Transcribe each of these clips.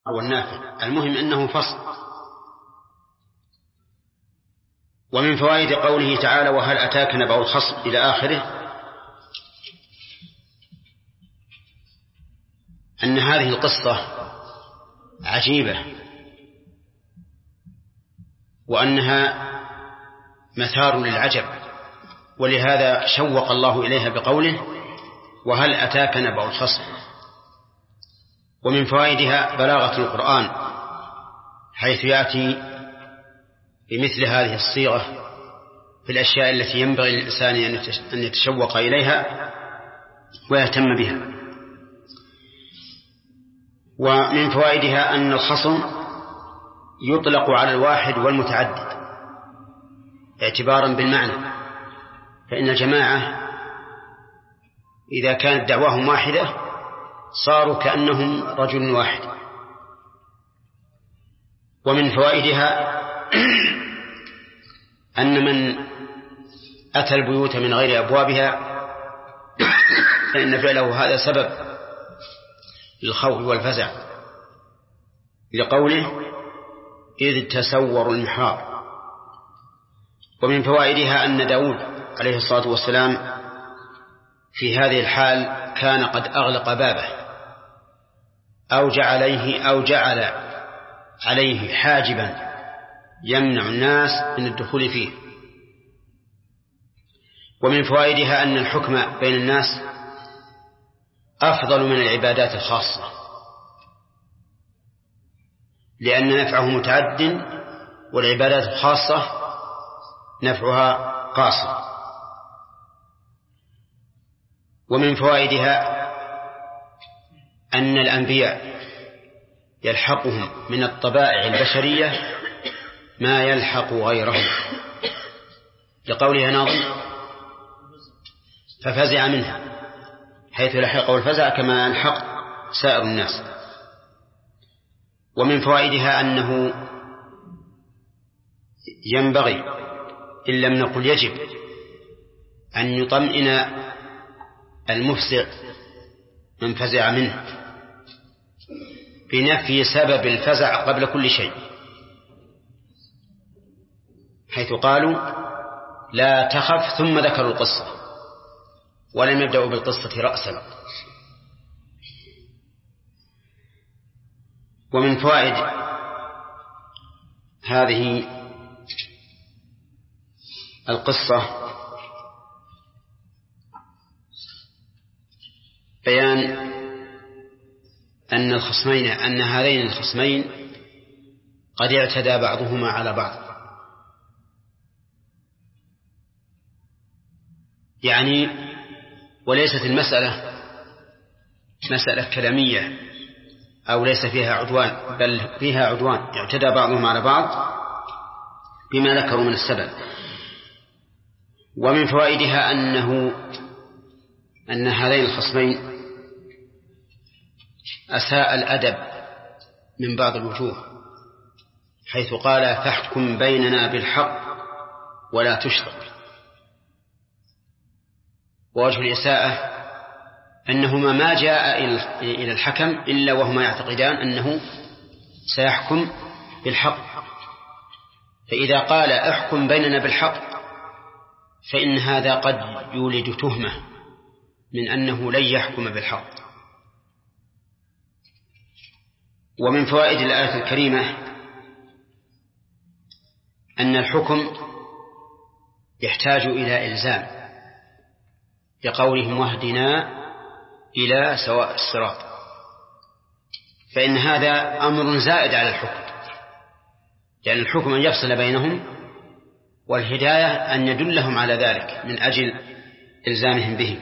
والنافع، المهم أنه فصل. ومن فوائد قوله تعالى وهل أتاك نبأ الخصم إلى آخره أن هذه القصة عجيبة، وأنها مثار للعجب، ولهذا شوق الله إليها بقوله وهل أتاك نبأ الخصم. ومن فوائدها بلاغة القرآن، حيث يأتي بمثل هذه الصيغة في الأشياء التي ينبغي للإنسان أن يتشوق إليها ويهتم بها. ومن فوائدها أن الخصم يطلق على الواحد والمتعدد اعتبارا بالمعنى، فإن الجماعة إذا كانت دعواهم واحدة صاروا كأنهم رجل واحد. ومن فوائدها أن من أتى البيوت من غير أبوابها فإن فعله هذا سبب للخوف والفزع، لقوله إذ تسوروا المحراب. ومن فوائدها أن داود عليه الصلاة والسلام في هذه الحال كان قد أغلق بابه أو جعل عليه حاجبا يمنع الناس من الدخول فيه. ومن فوائدها أن الحكم بين الناس أفضل من العبادات الخاصة، لأن نفعه متعد والعبادات الخاصة نفعها قاصر. ومن فوائدها أن الأنبياء يلحقهم من الطبائع البشرية ما يلحق غيرهم، لقولها ناظم ففزع منها، حيث لحقه الفزع كما يلحق سائر الناس. ومن فوائدها أنه ينبغي إن لم نقل يجب أن يطمئن المفزع من فزع منه بنفي سبب الفزع قبل كل شيء، حيث قالوا لا تخف ثم ذكروا القصة ولم يبدأوا بالقصة رأسا. ومن فوائد هذه القصة بيان أن هذين الخصمين قد اعتدى بعضهما على بعض، يعني وليست المسألة مسألة كلامية أو ليس فيها عدوان، بل فيها عدوان، اعتدى بعضهم على بعض بما ذكروا من السبب. ومن فوائدها أن هذين الخصمين أساء الأدب من بعض الوجوه، حيث قال فاحكم بيننا بالحق ولا تشطط. ووجه الإساءة أنهما ما جاء إلى الحكم إلا وهما يعتقدان أنه سيحكم بالحق، فإذا قال احكم بيننا بالحق فإن هذا قد يولد تهمة من أنه لن يحكم بالحق. ومن فوائد الآية الكريمة أن الحكم يحتاج إلى إلزام، لقولهم واهدنا إلى سواء الصراط، فإن هذا أمر زائد على الحكم، لأن الحكم أن يفصل بينهم، والهداية أن يدلهم على ذلك من أجل إلزامهم به.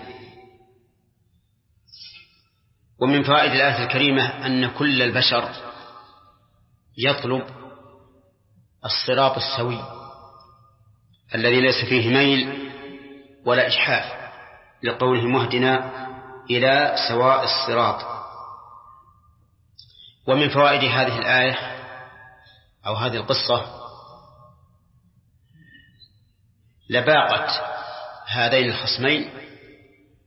ومن فوائد الآية الكريمة أن كل البشر يطلب الصراط السوي الذي ليس فيه ميل ولا إجحاف، لقوله مهدنا إلى سواء الصراط. ومن فوائد هذه الآية أو هذه القصة لباقة هذين الخصمين،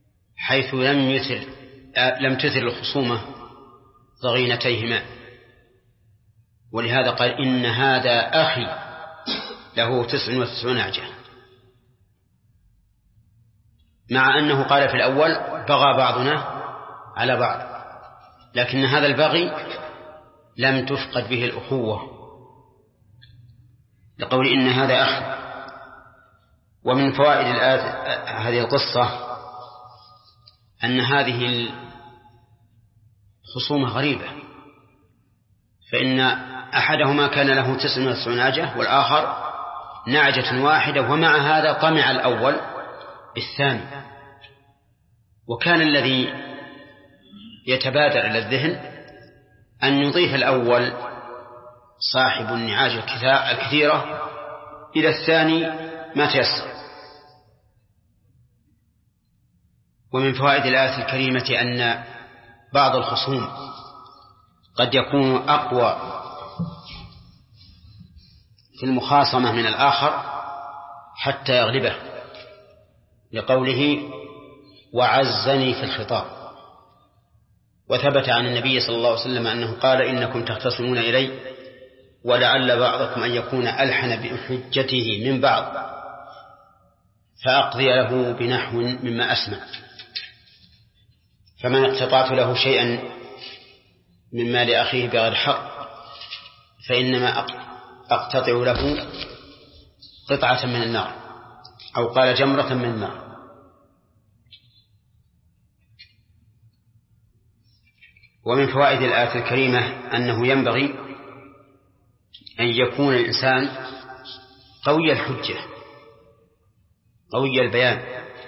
حيث لم تثر الخصومة ضغينتيهما، ولهذا قال إن هذا أخي له 99 نعجة، مع أنه قال في الأول بغى بعضنا على بعض، لكن هذا البغي لم تفقد به الأخوة، لقول إن هذا أخي. ومن فوائد هذه القصة أن هذه الخصومة غريبة، فإن أحدهما كان له 99 نعجة والآخر نعجة واحدة، ومع هذا طمع الأول بالثاني. وكان الذي يتبادر إلى الذهن أن يضيف الأول صاحب النعاج الكثيرة إلى الثاني ما تيسر. ومن فوائد الآية الكريمة أن بعض الخصوم قد يكون أقوى في المخاصمة من الآخر حتى يغلبه، لقوله وعزني في الخطاب. وثبت عن النبي صلى الله عليه وسلم أنه قال إنكم تختصمون إلي ولعل بعضكم أن يكون ألحن بحجته من بعض فأقضي له بنحو مما أسمع، فمن اقتطعت له شيئا من مال أخيه بغير حق فإنما أقتطع له قطعة من النار، أو قال جمرة من النار. ومن فوائد الآية الكريمة أنه ينبغي أن يكون الإنسان قوي الحجة قوي البيان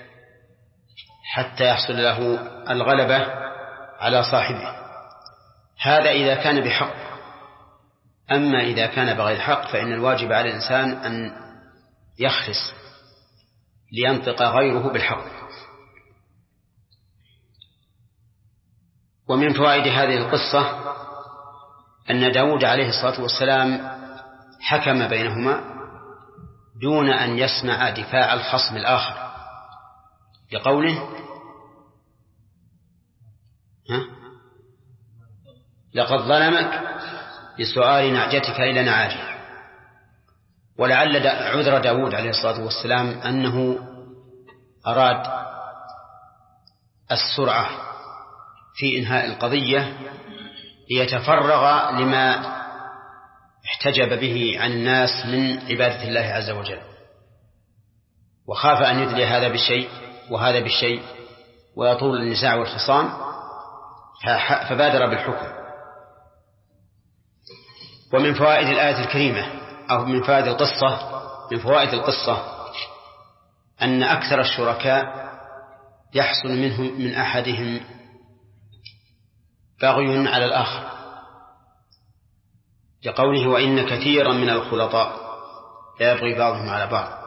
حتى يحصل له الغلبة على صاحبه، هذا إذا كان بحق. أما إذا كان بغير حق فإن الواجب على الإنسان أن يخرس لينطق غيره بالحق. ومن فوائد هذه القصة أن داود عليه الصلاة والسلام حكم بينهما دون أن يسمع دفاع الخصم الآخر، لقوله لقد ظلمك بسؤال نعجتك إلى نعاجه. ولعل عذر داود عليه الصلاة والسلام أنه أراد السرعة في إنهاء القضية ليتفرغ لما احتجب به عن الناس من عبادة الله عز وجل، وخاف أن يدلي هذا بالشيء وهذا بالشيء ويطول النزاع والخصام، فبادر بالحكم. ومن فوائد الآية الكريمة أو من فوائد القصة أن أكثر الشركاء يحصل منهم من أحدهم بغي على الآخر، لقوله وإن كثيرا من الخلطاء لا يبغي بعضهم على بعض.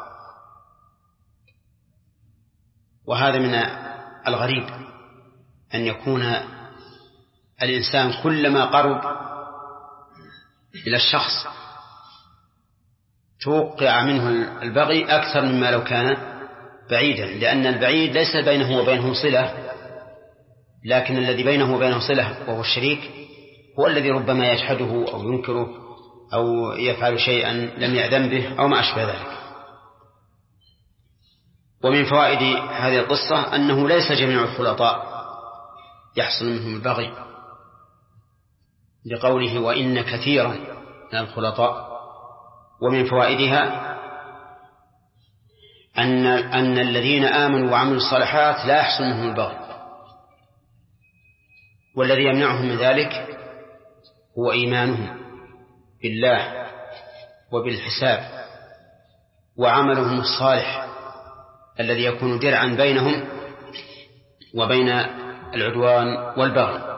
وهذا من الغريب أن يكون الإنسان كلما قرب إلى الشخص توقع منه البغي أكثر مما لو كان بعيدا، لأن البعيد ليس بينه وبينه صلة، لكن الذي بينه وبينه صلة وهو الشريك هو الذي ربما يجحده أو ينكره أو يفعل شيئا لم يأذن به أو ما أشبه ذلك. ومن فوائد هذه القصة أنه ليس جميع الخلطاء يحصل منهم البغي، لقوله وإن كثيرا من الخلطاء. ومن فوائدها أن الذين آمنوا وعملوا الصالحات لا يحصل منهم البغي، والذي يمنعهم من ذلك هو إيمانهم بالله وبالحساب وعملهم الصالح الذي يكون درعا بينهم وبين العدوان والبغي.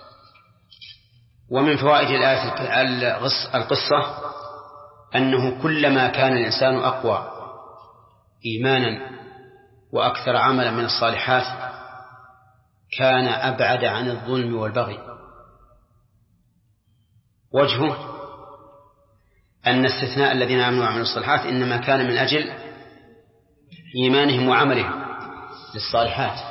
ومن فوائد القصة أنه كلما كان الإنسان أقوى إيمانا وأكثر عملا من الصالحات كان أبعد عن الظلم والبغي. وجهه أن استثناء الذين آمنوا وعملوا الصالحات إنما كان من أجل إيمانهم وعملهم للصالحات،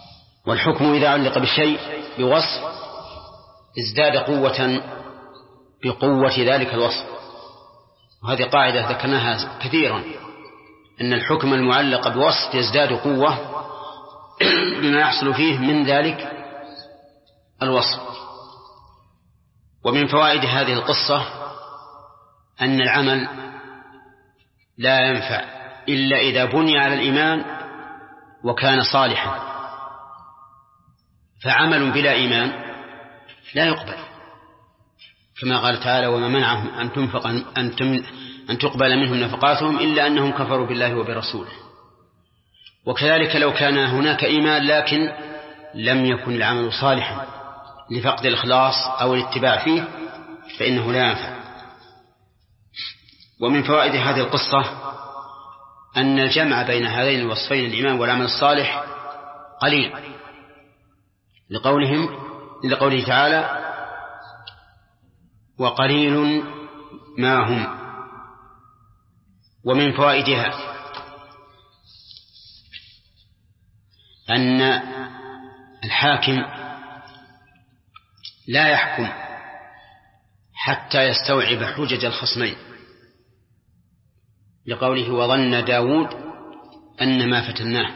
والحكم إذا علق بالشيء بوصف ازداد قوة بقوة ذلك الوصف. وهذه قاعدة ذكرناها كثيرا، أن الحكم المعلق بوصف يزداد قوة بما يحصل فيه من ذلك الوصف. ومن فوائد هذه القصة أن العمل لا ينفع إلا إذا بني على الإيمان وكان صالحا، فعمل بلا إيمان لا يقبل، كما قال تعالى: وما منعهم أن تقبل منهم نفقاتهم إلا أنهم كفروا بالله وبرسوله. وكذلك لو كان هناك إيمان لكن لم يكن العمل صالحا لفقد الإخلاص أو الاتباع فيه فإنه لا ينفع. ومن فوائد هذه القصة أن الجمع بين هذين الوصفين الإيمان والعمل الصالح قليل، لقوله تعالى: وقليل ما هم. ومن فوائدها أن الحاكم لا يحكم حتى يستوعب حجج الخصمين، لقوله: وظن داود أن ما فتناه.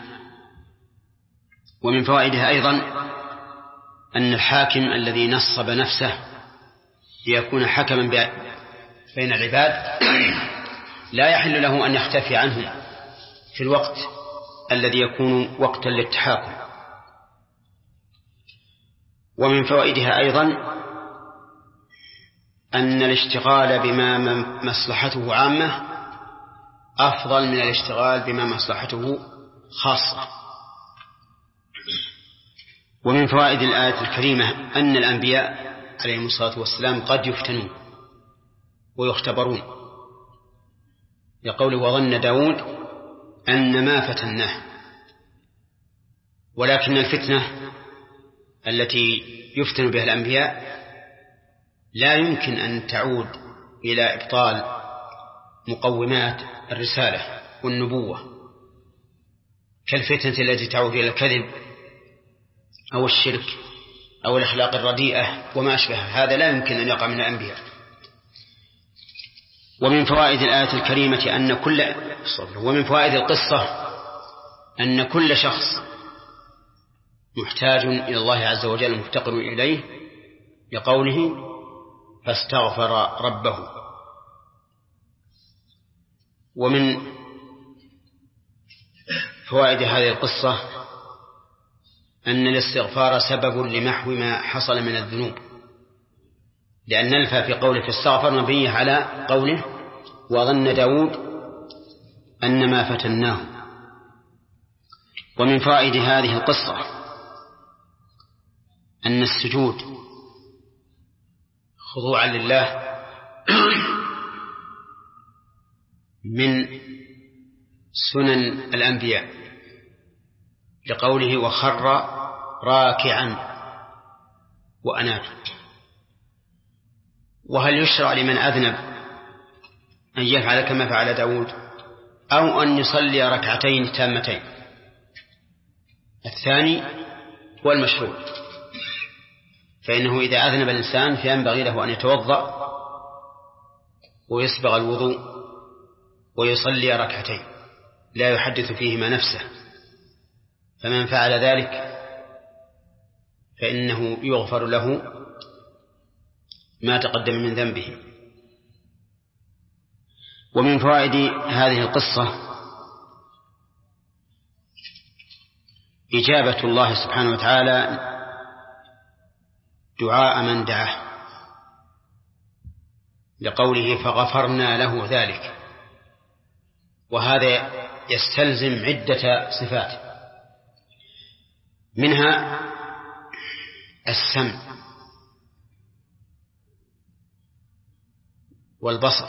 ومن فوائدها أيضا أن الحاكم الذي نصب نفسه ليكون حكما بين العباد لا يحل له أن يختفي عنهم في الوقت الذي يكون وقتا للتحاكم. ومن فوائدها أيضا أن الاشتغال بما مصلحته عامة أفضل من الاشتغال بما مصلحته خاصة. ومن فوائد الآية الكريمة أن الأنبياء عليهم الصلاة والسلام قد يفتنون ويختبرون، يقول: وظن داود أن ما فتناه. ولكن الفتنة التي يفتن بها الأنبياء لا يمكن أن تعود إلى إبطال مقومات الرسالة والنبوة، كالفتنة التي تعود إلى الكذب أو الشرك أو الأخلاق الرديئة وما أشبه هذا، لا يمكن أن يقع من الأنبياء. ومن فوائد الآية الكريمة ومن فوائد القصة أن كل شخص محتاج إلى الله عز وجل مفتقر إليه، لقوله: فاستغفر ربه. ومن فوائد هذه القصة أن الاستغفار سبب لمحو ما حصل من الذنوب، لأن نلفى في قوله فاستغفر مبنية على قوله: وظن داود أن ما فتناه. ومن فوائد هذه القصة أن السجود خضوعا لله من سنن الأنبياء، لقوله: وخر راكعا وأناب. وهل يشرع لمن أذنب أن يفعل كما فعل داود أو أن يصلي ركعتين تامتين؟ الثاني هو المشروع، فإنه إذا أذنب الإنسان فينبغي له أن يتوضأ ويسبغ الوضوء ويصلي ركعتين لا يحدث فيهما نفسه، فمن فعل ذلك فإنه يغفر له ما تقدم من ذنبه. ومن فوائد هذه القصة إجابة الله سبحانه وتعالى دعاء من دعاه، لقوله: فغفرنا له ذلك. وهذا يستلزم عدة صفات، منها السمع والبصر.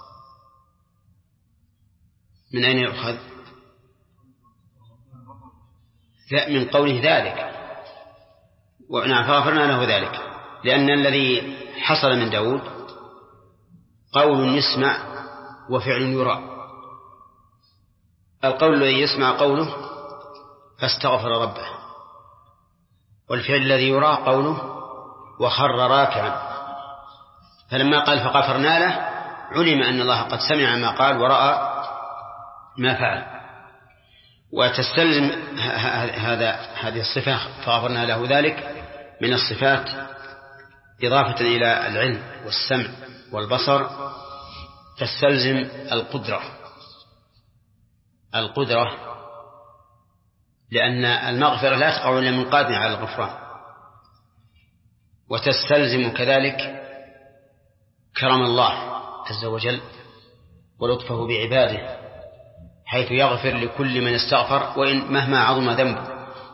من أين يؤخذ؟ من قوله ذلك، ونعم فغفرنا له ذلك، لأن الذي حصل من داود قول يسمع وفعل يرى. القول الذي يسمع قوله فاستغفر ربه، والفعل الذي يرى قوله وخر راكعا. فلما قال فغفرنا له علم أن الله قد سمع ما قال ورأى ما فعل. وتستلزم هذه الصفة فغفرنا له ذلك من الصفات إضافة إلى العلم والسمع والبصر تستلزم القدرة لأن المغفرة لا تقع إلا من قادر على الغفران. وتستلزم كذلك كرم الله عز وجل ولطفه بعباده حيث يغفر لكل من استغفر وإن مهما عظم ذنبه،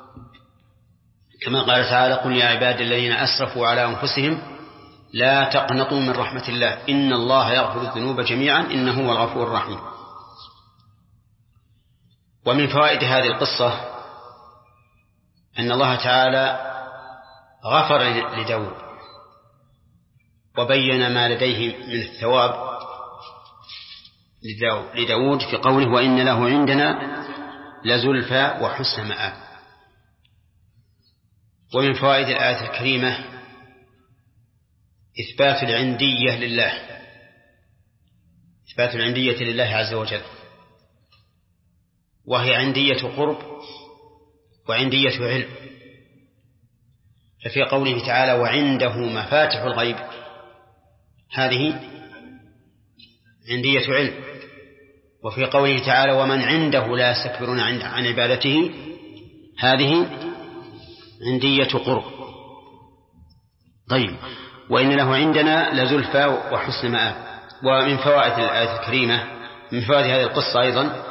كما قال تعالى قل يا عبادي الذين أسرفوا على أنفسهم لا تقنطوا من رحمة الله إن الله يغفر الذنوب جميعا إنه هو الغفور الرحيم. ومن فوائد هذه القصة أن الله تعالى غفر لداود وبين ما لديه من الثواب لداود في قوله وإن له عندنا لزلفى وحسن مآب. ومن فوائد الآية الكريمة إثبات العندية لله عز وجل، وهي عندية قرب وعندية علم. ففي قوله تعالى وعنده مفاتح الغيب هذه عندية علم، وفي قوله تعالى ومن عنده لا يستكبرون عن عبادته هذه عندية قرب. طيب وإن له عندنا لزلفى وحسن مآب. ومن فوائد الآية الكريمة من فوائد هذه القصة أيضا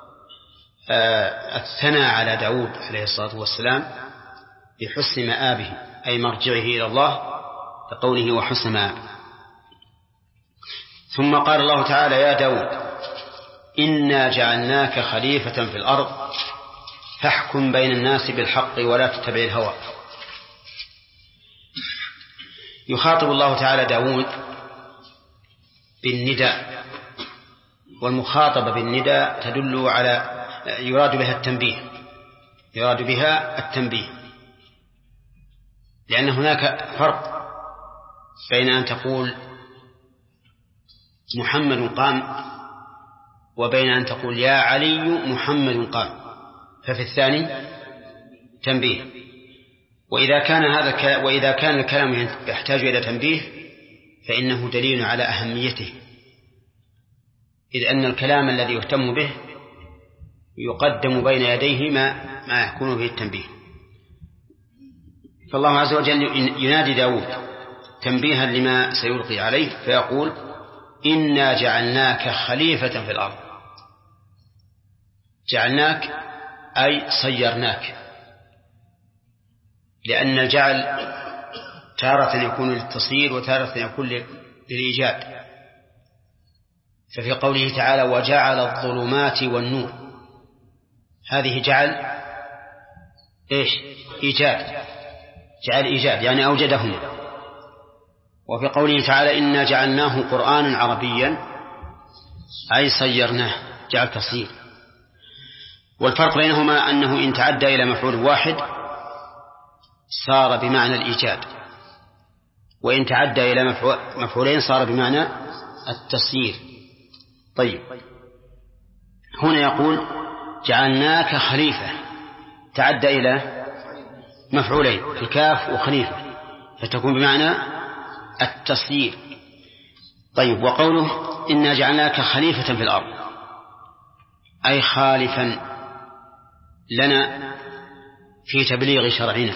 الثناء على داود عليه الصلاة والسلام بحسن مآبه أي مرجعه إلى الله بقوله وحسن مآب. ثم قال الله تعالى يا داود إنا جعلناك خليفة في الأرض فاحكم بين الناس بالحق ولا تتبع الهوى. يخاطب الله تعالى داود بالنداء، والمخاطبة بالنداء تدل على يراد بها التنبيه لأن هناك فرق بين أن تقول محمد قام وبين أن تقول يا علي محمد قام، ففي الثاني تنبيه. وإذا كان الكلام يحتاج إلى تنبيه فإنه دليل على أهميته، إذ أن الكلام الذي يهتم به يقدم بين يديه ما يكون به التنبيه. فالله عز وجل ينادي داود تنبيها لما سيلقي عليه فيقول إنا جعلناك خليفة في الأرض. جعلناك أي صيرناك، لأن الجعل تارة يكون للتصير وتارة يكون للإيجاد. ففي قوله تعالى وجعل الظلمات والنور هذه جعل إيجاد، جعل إيجاد يعني أوجدهما. وفي قوله تعالى إنا جعلناه قرآنا عربيا أي صيرناه جعل تصير. والفرق بينهما أنه إن تعدى إلى مفعول واحد صار بمعنى الإيجاد، وإن تعدى إلى مفعولين صار بمعنى التصير. طيب هنا يقول جعلناك خليفة تعدى إلى مفعولين الكاف وخليفة فتكون بمعنى التصير. طيب وقوله إنا جعلناك خليفة في الأرض أي خالفا لنا في تبليغ شرعنا،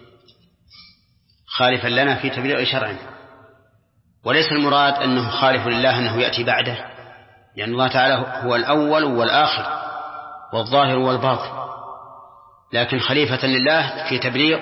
خالفا لنا في تبليغ شرعنا. وليس المراد أنه خالف لله أنه يأتي بعده، لأن الله تعالى هو الأول والآخر والظاهر والباطن، لكن خليفة لله في تبليغ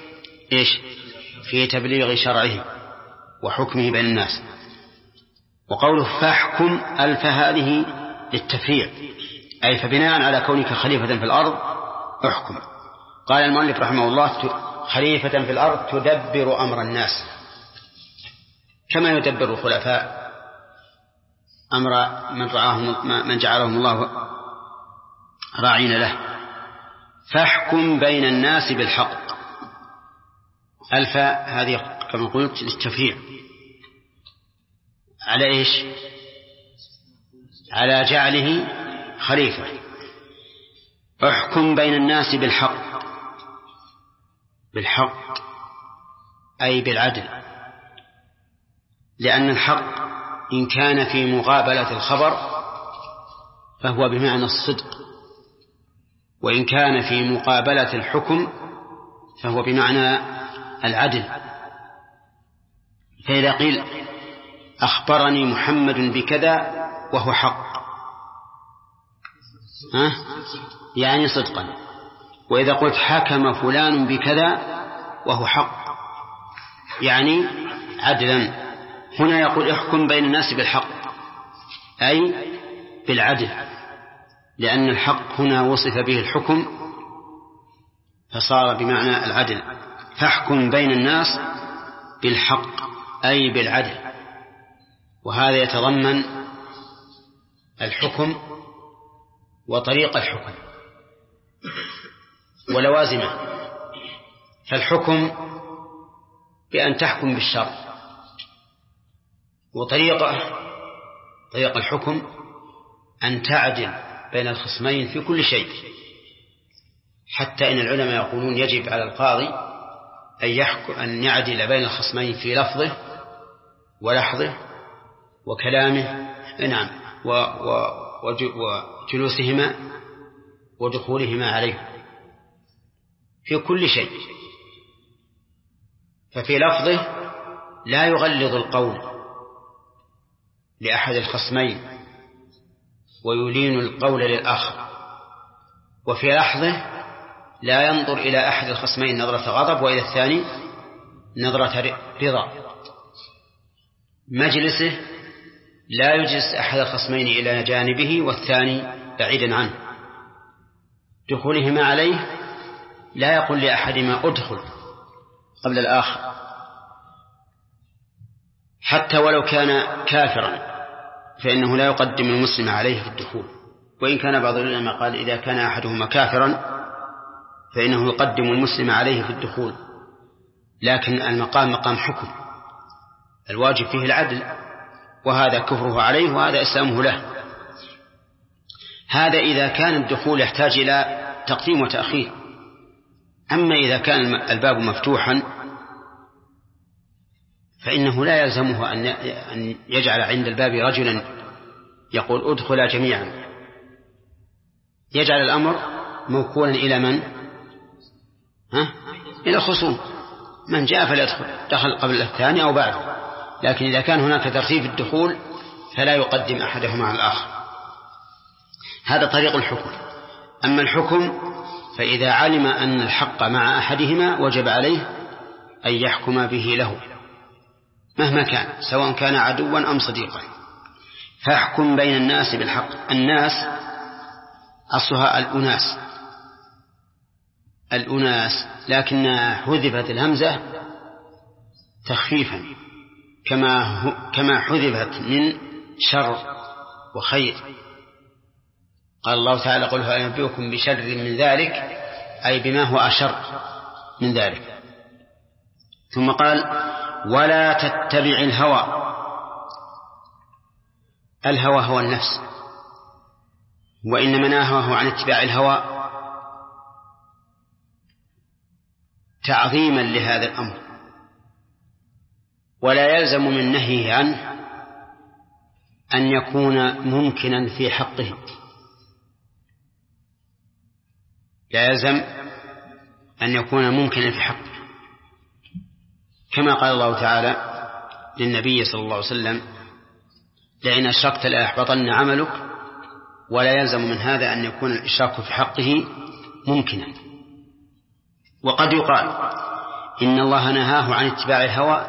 في تبليغ شرعه وحكمه بين الناس. وقوله فاحكم ألف هذه للتفريع أي فبناء على كونك خليفة في الأرض احكم. قال المؤلف رحمه الله خليفة في الأرض تدبر أمر الناس كما يدبر الخلفاء أمر من جعلهم الله راعين له. فاحكم بين الناس بالحق ألف هذه كما قلت للتفريع، على إيش؟ على جعله خليفة. احكم بين الناس بالحق، بالحق أي بالعدل، لأن الحق إن كان في مقابلة الخبر فهو بمعنى الصدق، وإن كان في مقابلة الحكم فهو بمعنى العدل. فإذا قيل أخبرني محمد بكذا وهو حق يعني صدقا، وإذا قلت حكم فلان بكذا وهو حق يعني عدلا. هنا يقول احكم بين الناس بالحق أي بالعدل، لأن الحق هنا وصف به الحكم فصار بمعنى العدل. فاحكم بين الناس بالحق أي بالعدل، وهذا يتضمن الحكم وطريق الحكم ولوازمه. فالحكم بأن تحكم بالشرع، وطريق الحكم أن تعدل بين الخصمين في كل شيء، حتى إن العلماء يقولون يجب على القاضي أن يعدل بين الخصمين في لفظه ولحظه وكلامه وجلوسهما ودخولهما عليه في كل شيء. ففي لفظه لا يغلظ القول لأحد الخصمين ويلين القول للآخر، وفي لحظه لا ينظر إلى أحد الخصمين نظرة غضب وإلى الثاني نظرة رضا. مجلسه لا يجلس أحد الخصمين إلى جانبه والثاني بعيدا عنه. دخولهما عليه لا يقول لأحدهما أدخل قبل الآخر، حتى ولو كان كافرا فإنه لا يقدم المسلم عليه في الدخول، وإن كان بعض العلماء قال إذا كان أحدهما كافرا فإنه يقدم المسلم عليه في الدخول، لكن المقام مقام حكم، الواجب فيه العدل، وهذا كفره عليه وهذا إسلامه له. هذا إذا كان الدخول يحتاج إلى تقديم وتأخير. أما إذا كان الباب مفتوحا فإنه لا يلزمه أن يجعل عند الباب رجلا يقول ادخل جميعا، يجعل الأمر موكولا إلى من؟ إلى الخصوم، من جاء فليدخل، دخل قبل الثاني أو بعده. لكن إذا كان هناك ترتيب الدخول فلا يقدم أحدهما على الآخر. هذا طريق الحكم. أما الحكم فإذا علم أن الحق مع أحدهما وجب عليه أن يحكم به له مهما كان، سواء كان عدوا أم صديقا. فاحكم بين الناس بالحق. الناس أصلها الأناس، لكنها حذفت الهمزة تخفيفا كما حذفت من شر وخير. قال الله تعالى قل هل أنبئكم بشر من ذلك، أي بما هو أشر من ذلك. ثم قال ولا تتبع الهوى هو النفس، وإنما نهاه عن اتباع الهوى تعظيما لهذا الأمر، ولا يلزم من نهيه عنه أن يكون ممكنا في حقه. لا يلزم أن يكون ممكنا في حقه، كما قال الله تعالى للنبي صلى الله عليه وسلم لئن أشركت ليحبطن عملك، ولا يلزم من هذا أن يكون الإشراك في حقه ممكنا. وقد يقال إن الله نهاه عن اتباع الهوى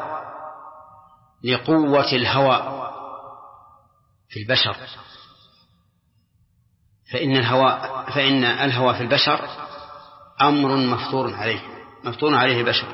لقوة الهوى في البشر، فإن الهوى في البشر أمر مفتون عليه البشر،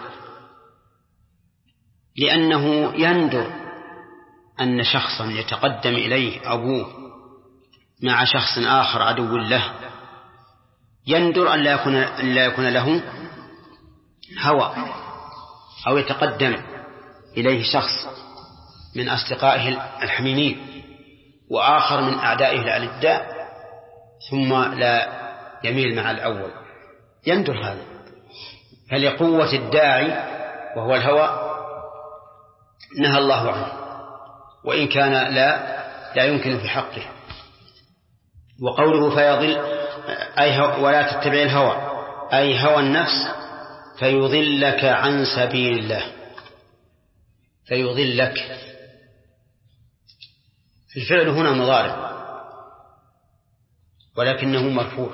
لأنه يندر أن شخصا يتقدم إليه أبوه مع شخص آخر عدو له، يندر أن لا يكون له هوى، أو يتقدم إليه شخص من أصدقائه الحميمين وآخر من أعدائه الألداء ثم لا يميل مع الأول، يندر هذا. فلقوة الداعي وهو الهوى نهى الله عنه، وإن كان لا يمكن في حقه. وقوله فيضل أي ولا تتبع الهوى أي هوى النفس فيضلك عن سبيل الله. فيضلك الفعل هنا مضارع ولكنه مرفوع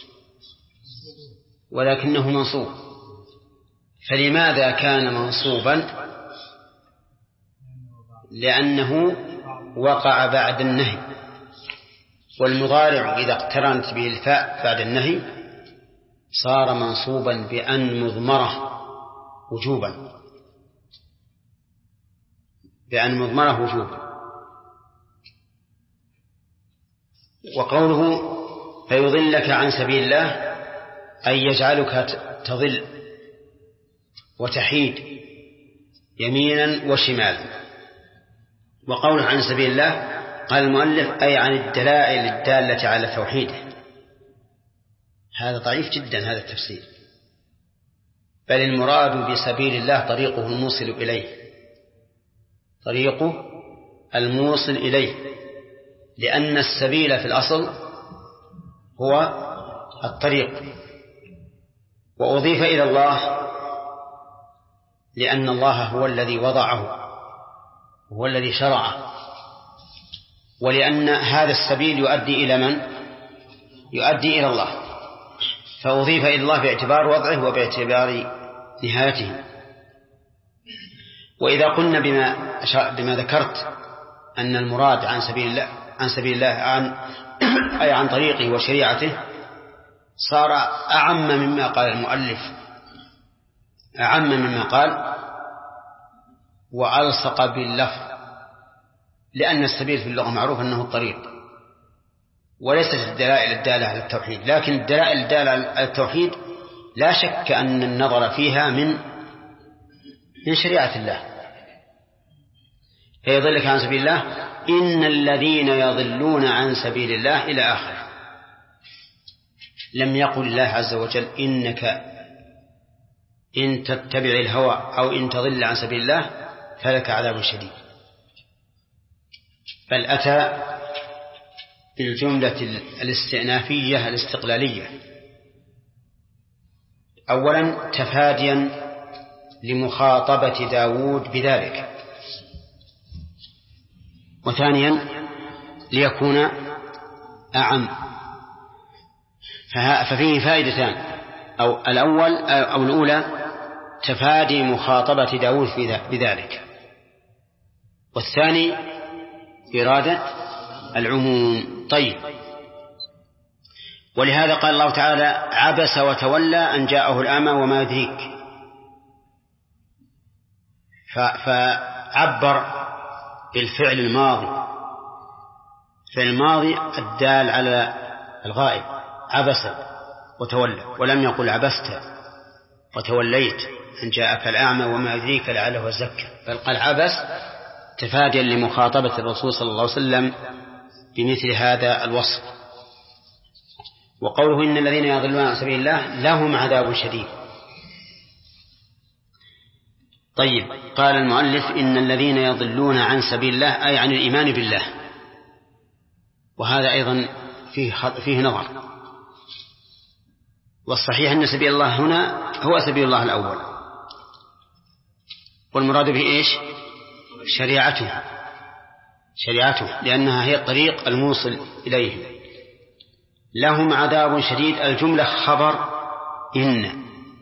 ولكنه منصوب. فلماذا كان منصوبا؟ لأنه وقع بعد النهي، والمضارع إذا اقترنت به الفاء بعد النهي صار منصوبا بأن مضمره وجوبا، بأن مضمره وجوبا. وقوله فيضلك عن سبيل الله أي يجعلك تضل وتحيد يمينا وشمالا. وقوله عن سبيل الله قال المؤلف أي عن الدلائل الدالة على توحيده. هذا ضعيف جدا هذا التفسير، بل المراد بسبيل الله طريقه الموصل إليه، طريقه الموصل إليه، لأن السبيل في الأصل هو الطريق، وأضيف إلى الله لأن الله هو الذي وضعه وهو الذي شرعه، ولأن هذا السبيل يؤدي إلى من؟ يؤدي إلى الله، فأضيف إلى الله باعتبار وضعه وباعتبار نهايته. وإذا قلنا بما ذكرت أن المراد عن سبيل الله أي عن طريقه وشريعته صار أعم مما قال المؤلف، أعم مما قال وألصق باللفظ، لأن السبيل في اللغة معروف أنه الطريق وليست الدلائل الدالة على التوحيد. لكن الدلائل الدالة على التوحيد لا شك أن النظر فيها من شريعة الله. فيضلك عن سبيل الله إن الذين يضلون عن سبيل الله إلى آخره. لم يقل الله عز وجل إنك إن تتبع الهوى أو إن تضل عن سبيل الله فلك عذاب شديد، بل أتى بالجملة الاستئنافية الاستقلالية. أولا تفاديا لمخاطبة داود بذلك، وثانيا ليكون أعم. ففيه فائدتان، أو الأولى تفادي مخاطبة داود بذلك، والثاني إرادة العموم. طيب، ولهذا قال الله تعالى عبس وتولى أن جاءه الأعمى وما يدريك، فعبر بالفعل الماضي، فعل الماضي الدال على الغائب، عبس وتولى، ولم يقل عبست وتوليت أن جاءك الأعمى وما يدريك لعله يزكى، بل قال عبس تفاديا لمخاطبة الرسول صلى الله عليه وسلم بمثل هذا الوصف. وقوله إن الذين يضلون عن سبيل الله لهم عذاب شديد. طيب، قال المؤلف إن الذين يضلون عن سبيل الله أي عن الإيمان بالله، وهذا أيضا فيه نظر، والصحيح أن سبيل الله هنا هو سبيل الله الأول، والمراد به إيش؟ شريعته، لأنها هي الطريق الموصل إليه. لهم عذاب شديد، الجملة خبر إن،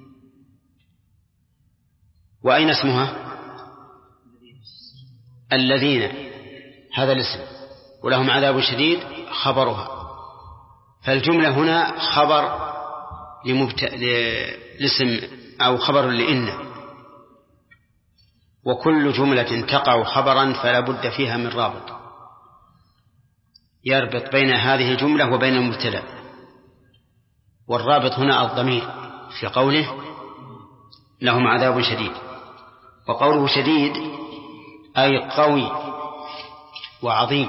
وأين اسمها؟ الذين، هذا الاسم، ولهم عذاب شديد خبرها. فالجملة هنا خبر لاسم أو خبر لإن، وكل جملة تقع خبرا فلا بد فيها من رابط يربط بين هذه الجملة وبين المبتدأ، والرابط هنا الضمير في قوله لهم عذاب شديد. وقوله شديد أي قوي وعظيم،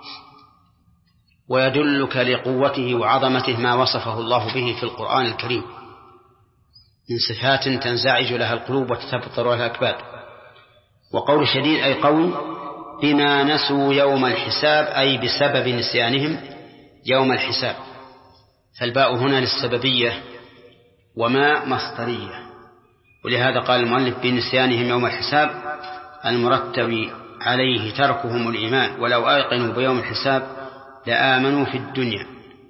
ويدلك لقوته وعظمته ما وصفه الله به في القرآن الكريم من صفات تنزعج لها القلوب وتتبطر لها الأكباد. وقول شديد أي قوي بما نسوا يوم الحساب، أي بسبب نسيانهم يوم الحساب. فالباء هنا للسببية وما مصدرية، ولهذا قال المؤلف بنسيانهم يوم الحساب المرتب عليه تركهم الإيمان، ولو أيقنوا بيوم الحساب لآمنوا في الدنيا.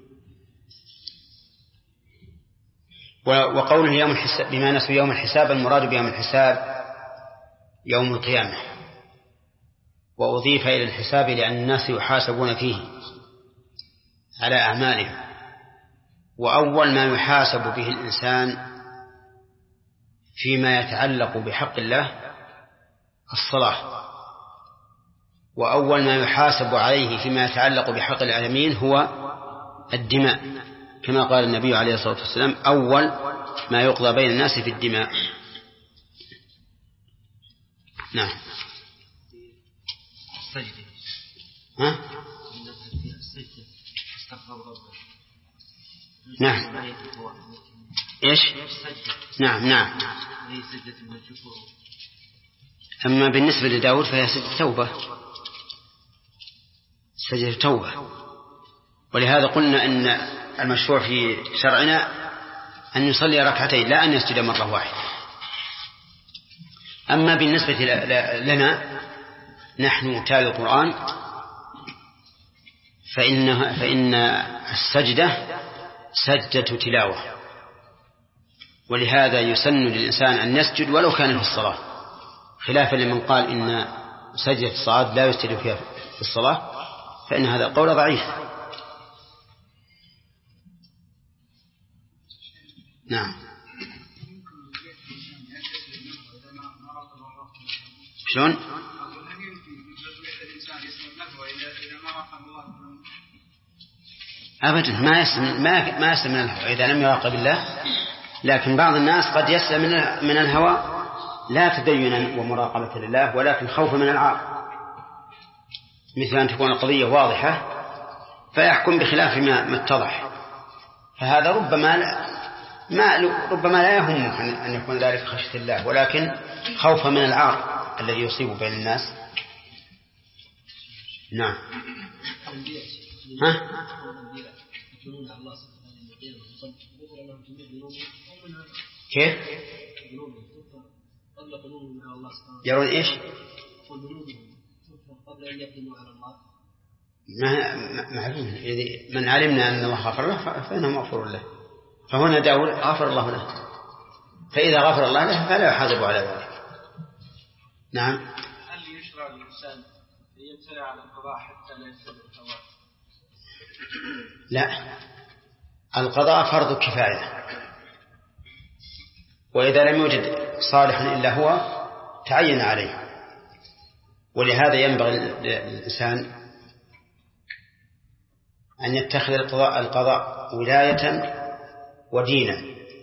وقوله يوم الحساب بما نسوا يوم الحساب، المراد بيوم الحساب يوم القيامة، وأضيف إلى الحساب لأن الناس يحاسبون فيه على أعمالهم. وأول ما يحاسب به الإنسان فيما يتعلق بحق الله الصلاة، وأول ما يحاسب عليه فيما يتعلق بحق العالمين هو الدماء، كما قال النبي عليه الصلاة والسلام أول ما يقضى بين الناس في الدماء. نعم. السجدة. ها؟ نعم. إيش؟ نعم نعم. أما بالنسبة لداود فهي سجدة توبة، سجدة توبة. ولهذا قلنا أن المشروع في شرعنا أن يصلي ركعتين لا أن يسجد مرة واحدة. أما بالنسبة لنا نحن تالي القرآن فإن السجدة سجدة تلاوة، ولهذا يسن للإنسان أن يسجد ولو كان في الصلاة، خلافا لمن قال إن سجدة الصلاة لا يسجد فيها في الصلاة، فإن هذا القول ضعيف. نعم. شلون؟ أبدا ما يسلم من الهوى إذا لم يراقب الله، لكن بعض الناس قد يسلم من الهوى لا تدينا ومراقبة لله، ولكن خوفا من العار، مثل أن تكون القضية واضحة فيحكم بخلاف ما اتضح، فهذا ربما لا يهمه أن يكون ذلك خشية الله، ولكن خوفا من العار الذي يصيب بين الناس. نعم. ها؟ كيف؟ يرون إيش؟ معلوم من علمنا أن الله غفر له فإنه مغفور له، فهنا داود غفر الله له، فإذا غفر الله له فلا يحاسب على ذلك. نعم. هل يشرع الإنسان أن يمتنع على القضاء حتى لا يسلم الثواب؟ لا، القضاء فرض كفاية، وإذا لم يوجد صالحا إلا هو تعين عليه، ولهذا ينبغي للإنسان أن يتخذ القضاء ولاية ودينا،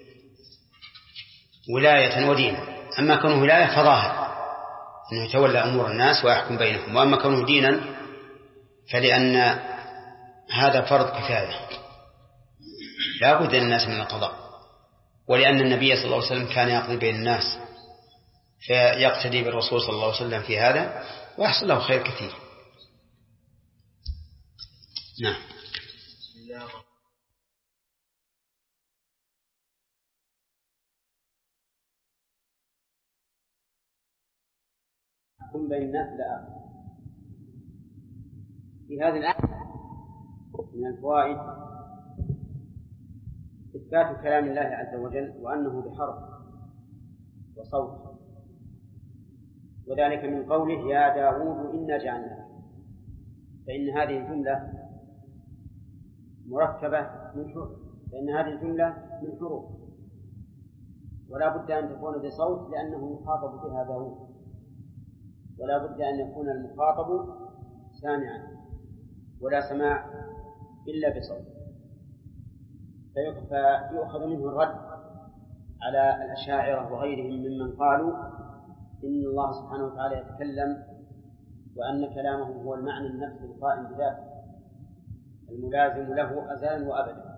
ولاية ودينا. أما كونه ولاية فظاهر أنه يتولى أمور الناس ويحكم بينهم، وأما كونه دينا فلأن هذا فرض كفاية لا بد للناس من القضاء، ولأن النبي صلى الله عليه وسلم كان يقضي بين الناس فيقتدي بالرسول صلى الله عليه وسلم في هذا ويحصل له خير كثير. نعم. حكم بين الناس لا. في هذه الآية من الفوائد إثبات كلام الله عز وجل وأنه بحرف وصوت، وذلك من قوله يا داود إنا جعلناك، فإن هذه الجملة مركبة من حروف، فإن هذه الجملة من حروف ولا بد أن تكون بصوت لأنه مخاطب بها داود، ولا بد أن يكون المخاطب سامعا ولا سماع إلا بصوت، فيؤخذ منه الرد على الأشاعرة وغيرهم ممن قالوا إن الله سبحانه وتعالى يتكلم وأن كلامه هو المعنى النفسي القائم بذاته الملازم له أزلا وأبدا.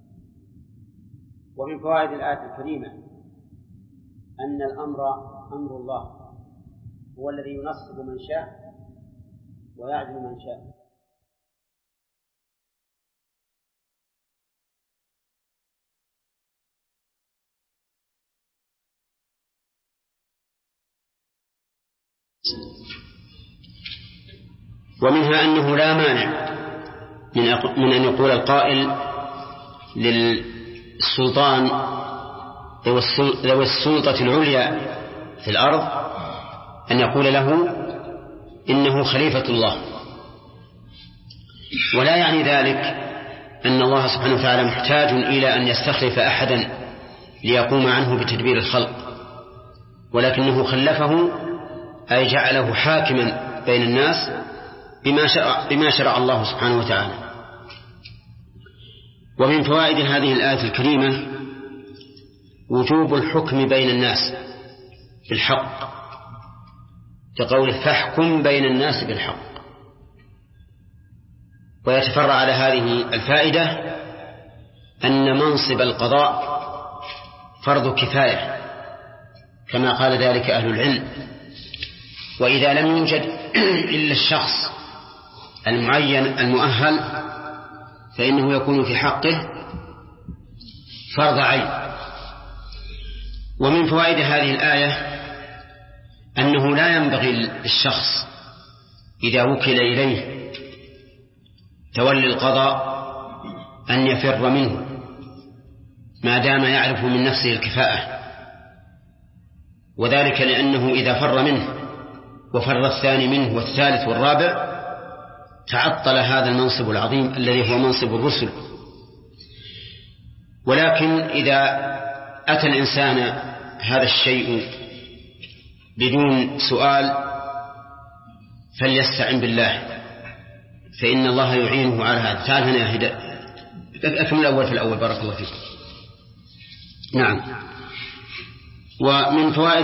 ومن فوائد الآية الكريمة أن الأمر أمر الله، هو الذي ينصب من شاء ويعدل من شاء. ومنها أنه لا مانع من أن يقول القائل للسلطان ذوي السلطة العليا في الأرض أن يقول له إنه خليفة الله، ولا يعني ذلك أن الله سبحانه وتعالى محتاج إلى أن يستخلف أحدا ليقوم عنه بتدبير الخلق، ولكنه خلفه أي جعله حاكما بين الناس بما شرع الله سبحانه وتعالى. ومن فوائد هذه الآية الكريمة وجوب الحكم بين الناس بالحق، كقوله فاحكم بين الناس بالحق. ويتفرع على هذه الفائدة أن منصب القضاء فرض كفاية كما قال ذلك أهل العلم، وإذا لم يوجد إلا الشخص المعين المؤهل فإنه يكون في حقه فرض عين. ومن فوائد هذه الآية أنه لا ينبغي للشخص إذا وكل إليه تولي القضاء أن يفر منه ما دام يعرف من نفسه الكفاءة، وذلك لأنه إذا فر منه وفر الثاني منه والثالث والرابع تعطل هذا المنصب العظيم الذي هو منصب الرسل. ولكن إذا أتى الإنسان هذا الشيء بدون سؤال فليستعن بالله، فإن الله يعينه على هذا. تعال هنا يا هدى أكمل الأول في الأول بارك الله فيك. نعم. ومن فوائد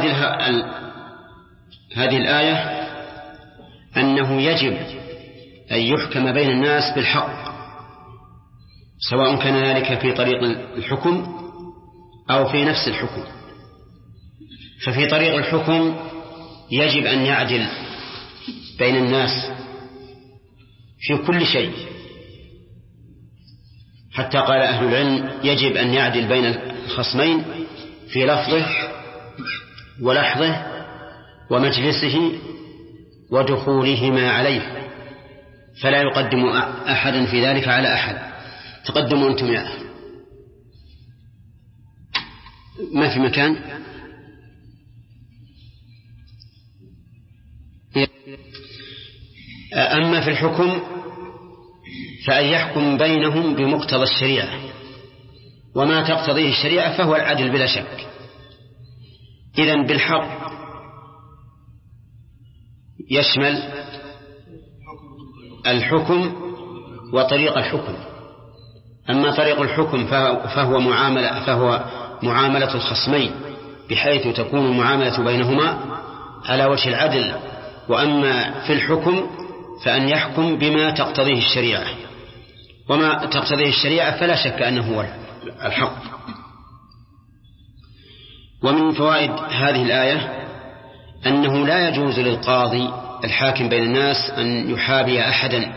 هذه الآية أنه يجب أن يحكم بين الناس بالحق، سواء كان ذلك في طريق الحكم أو في نفس الحكم. ففي طريق الحكم يجب أن يعدل بين الناس في كل شيء، حتى قال أهل العلم يجب أن يعدل بين الخصمين في لفظه ولحظه ومجلسه ودخولهما عليه، فلا يقدم أحدا في ذلك على أحد. تقدموا أنتم يا أهل، ما في مكان. أما في الحكم فأن يحكم بينهم بمقتضى الشريعة، وما تقتضيه الشريعة فهو العدل بلا شك. إذن بالحق يشمل الحكم وطريق الحكم. أما طريق الحكم فهو معاملة الخصمين بحيث تكون المعاملة بينهما على وجه العدل. وأما في الحكم فأن يحكم بما تقتضيه الشريعة، وما تقتضيه الشريعة فلا شك أنه هو الحق. ومن فوائد هذه الآية أنه لا يجوز للقاضي الحاكم بين الناس أن يحابي أحدا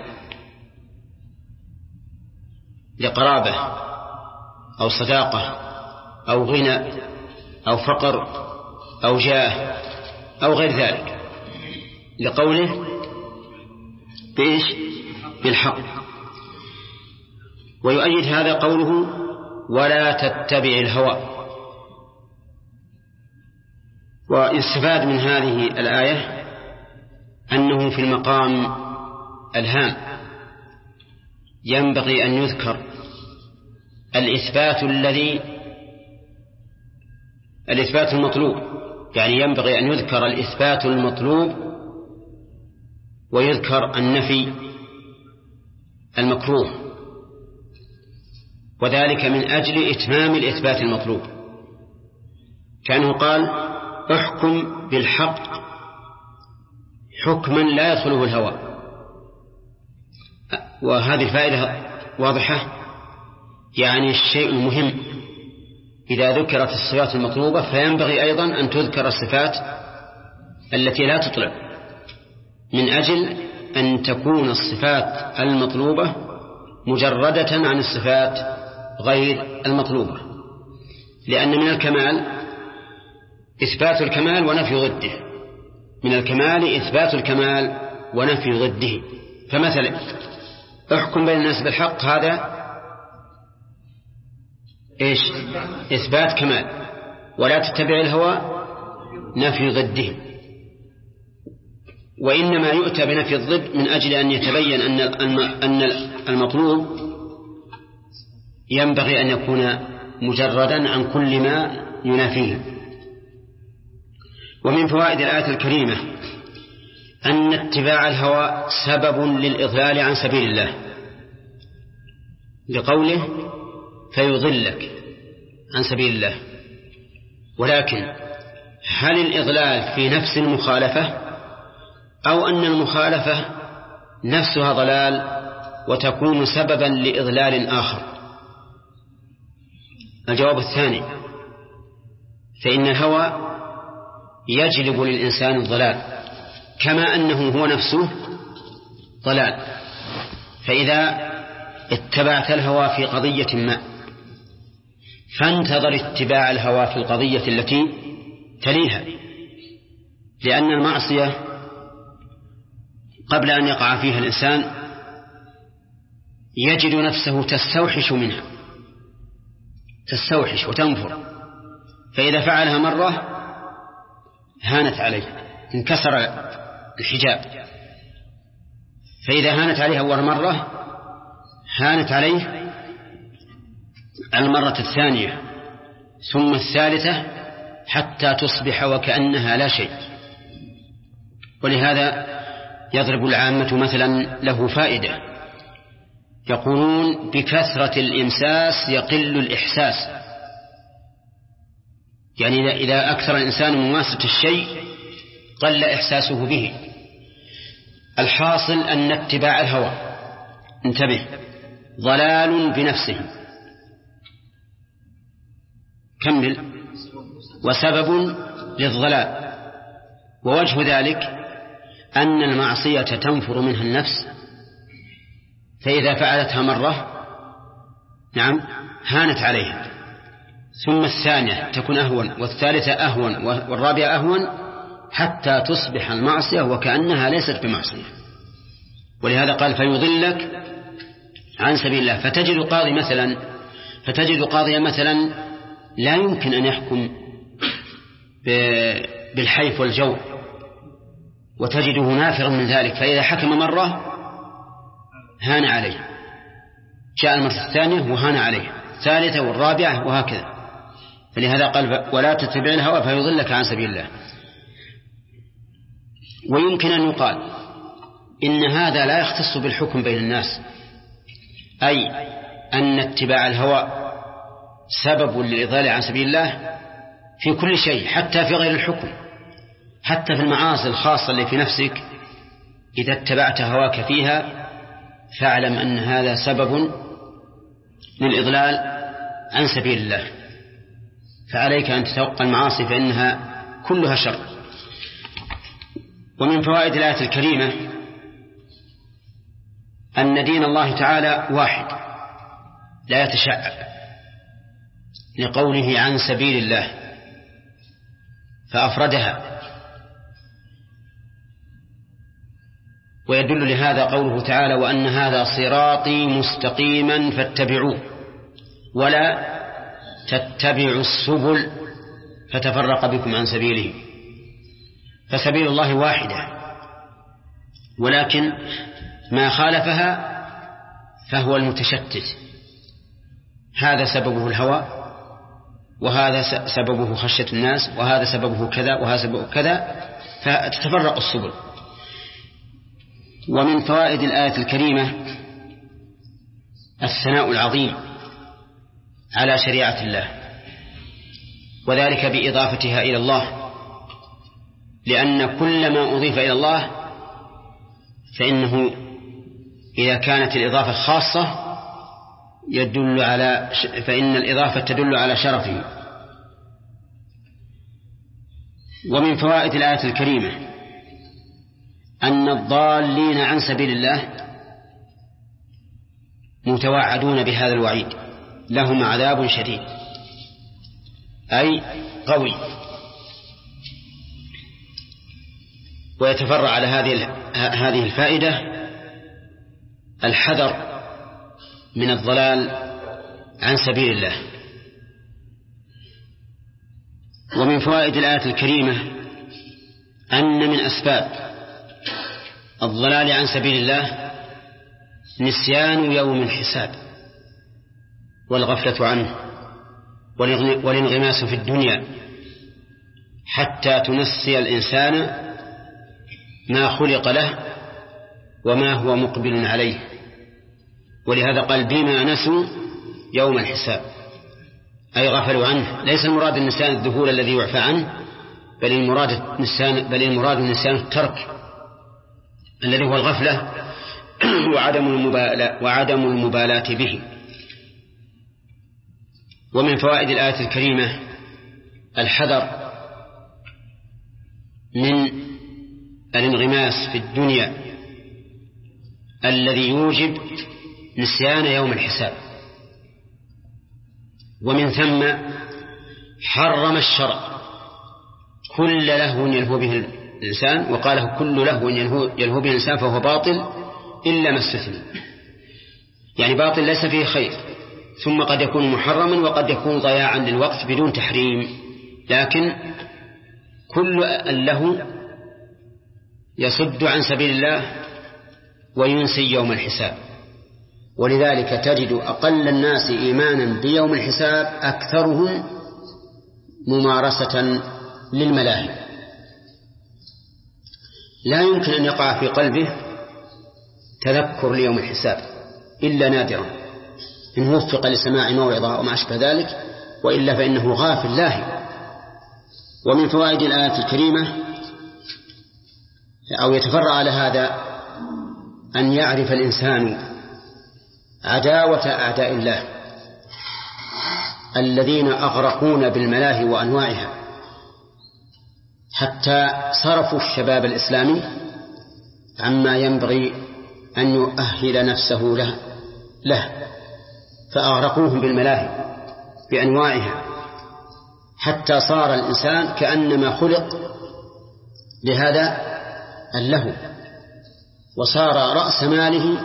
لقرابة أو صداقة أو غنى أو فقر أو جاه أو غير ذلك، لقوله بإيش؟ بالحق. ويؤيد هذا قوله ولا تتبع الهوى. ويستفاد من هذه الآية أنه في المقام الهام ينبغي أن يذكر الإثبات المطلوب، يعني ينبغي أن يذكر الإثبات المطلوب ويذكر النفي المكروه، وذلك من أجل إتمام الإثبات المطلوب. كأنه قال احكم بالحق حكما لا يدخله الهوى. وهذه الفائدة واضحة، يعني الشيء المهم إذا ذكرت الصفات المطلوبة فينبغي أيضا أن تذكر الصفات التي لا تطلب، من أجل أن تكون الصفات المطلوبة مجردة عن الصفات غير المطلوبة، لأن من الكمال إثبات الكمال ونفي ضده، من الكمال إثبات الكمال ونفي ضده. فمثلا احكم بين الناس بالحق، هذا إيش؟ إثبات كمال. ولا تتبع الهوى، نفي ضده. وإنما يؤتى بنفي الضد من أجل أن يتبين أن المطلوب ينبغي أن يكون مجردا عن كل ما ينافيه. ومن فوائد الآية الكريمة أن اتباع الهوى سبب للإضلال عن سبيل الله، لقوله فيضلك عن سبيل الله. ولكن هل الإضلال في نفس المخالفة، أو أن المخالفة نفسها ضلال وتكون سببا لإضلال آخر؟ الجواب الثاني، فإن الهوى يجلب للإنسان الضلال كما أنه هو نفسه ضلال. فإذا اتبعت الهوى في قضية ما فانتظر اتباع الهوى في القضية التي تليها، لأن المعصية قبل أن يقع فيها الإنسان يجد نفسه تستوحش منها، تستوحش وتنفر، فإذا فعلها مرة هانت عليه، انكسر الحجاب. فإذا هانت عليه أول مرة هانت عليه المرة الثانية ثم الثالثة حتى تصبح وكأنها لا شيء. ولهذا يضرب العامة مثلا له فائدة، يقولون بكثرة الإمساس يقل الإحساس، يعني إذا أكثر الإنسان مماسة الشيء قل إحساسه به. الحاصل أن اتباع الهوى، انتبه، ضلال بنفسه، كمل، وسبب للضلال. ووجه ذلك أن المعصية تنفر منها النفس، فإذا فعلتها مرة نعم هانت عليها، ثم الثانية تكون أهون، والثالثة أهون، والرابعة أهون، حتى تصبح المعصية وكأنها ليست بمعصية. ولهذا قال فيضلك عن سبيل الله. فتجد قاضيا مثلا لا يمكن أن يحكم بالحيف والجور، وتجده نافرا من ذلك، فإذا حكم مرة هان عليه، جاء المرة الثانية وهان عليه، الثالثة والرابعة، وهكذا. فلهذا قال ولا تتبع الهوى فيضلك عن سبيل الله. ويمكن أن يقال إن هذا لا يختص بالحكم بين الناس، أي أن اتباع الهوى سبب للإضلال عن سبيل الله في كل شيء، حتى في غير الحكم، حتى في المعاصي الخاصة اللي في نفسك إذا اتبعت هواك فيها فاعلم أن هذا سبب للإضلال عن سبيل الله. فعليك أن تتوقع المعاصي فإنها كلها شر. ومن فوائد الآية الكريمة أن دين الله تعالى واحد لا يتشعب، لقوله عن سبيل الله فأفردها. ويدل لهذا قوله تعالى وأن هذا صراطي مستقيما فاتبعوه ولا تتبعوا السبل فتفرق بكم عن سبيله. فسبيل الله واحدة، ولكن ما خالفها فهو المتشتت، هذا سببه الهوى، وهذا سببه خشية الناس، وهذا سببه كذا، وهذا سببه كذا، فتتفرق السبل. ومن فوائد الآية الكريمة الثناء العظيم على شريعة الله، وذلك بإضافتها إلى الله، لأن كل ما أضيف إلى الله فإنه إذا كانت الإضافة خاصة فإن الإضافة تدل على شرفه. ومن فوائد الآية الكريمة أن الضالين عن سبيل الله متوعدون بهذا الوعيد، لهم عذاب شديد أي قوي. ويتفرع على هذه الفائدة الحذر من الضلال عن سبيل الله. ومن فوائد الآية الكريمة أن من أسباب الضلال عن سبيل الله نسيان يوم الحساب والغفلة عنه والانغماس في الدنيا حتى تنسي الإنسان ما خلق له وما هو مقبل عليه. ولهذا قال بما نسوا يوم الحساب أي غفلوا عنه. ليس المراد النسيان الذهول الذي يعفى عنه، بل المراد النسيان الترك الذي هو الغفلة وعدم المبالاة به. ومن فوائد الآية الكريمة الحذر من الانغماس في الدنيا الذي يوجب نسيان يوم الحساب. ومن ثم حرم الشرع كل لهو يلهو به الإنسان، وقاله كل لهو يلهو به الإنسان فهو باطل إلا ما استثني، يعني باطل ليس فيه خير، ثم قد يكون محرما وقد يكون ضياعا للوقت بدون تحريم. لكن كل اللهو يصد عن سبيل الله وينسي يوم الحساب. ولذلك تجد أقل الناس إيمانا بيوم الحساب أكثرهم ممارسة للملاهي. لا يمكن أن يقع في قلبه تذكر ليوم الحساب إلا نادرا إن وفق لسماع موعظة وما أشبه ذلك، وإلا فإنه غافل لاهي. ومن فوائد الآية الكريمة أو يتفرع على هذا أن يعرف الإنسان عداوة أعداء الله الذين أغرقون بالملاهي وأنواعها حتى صرفوا الشباب الإسلامي عما ينبغي أن يؤهل نفسه له فأغرقوهم بالملاهي بأنواعها حتى صار الإنسان كأنما خلق لهذا اللهو، وصار رأس ماله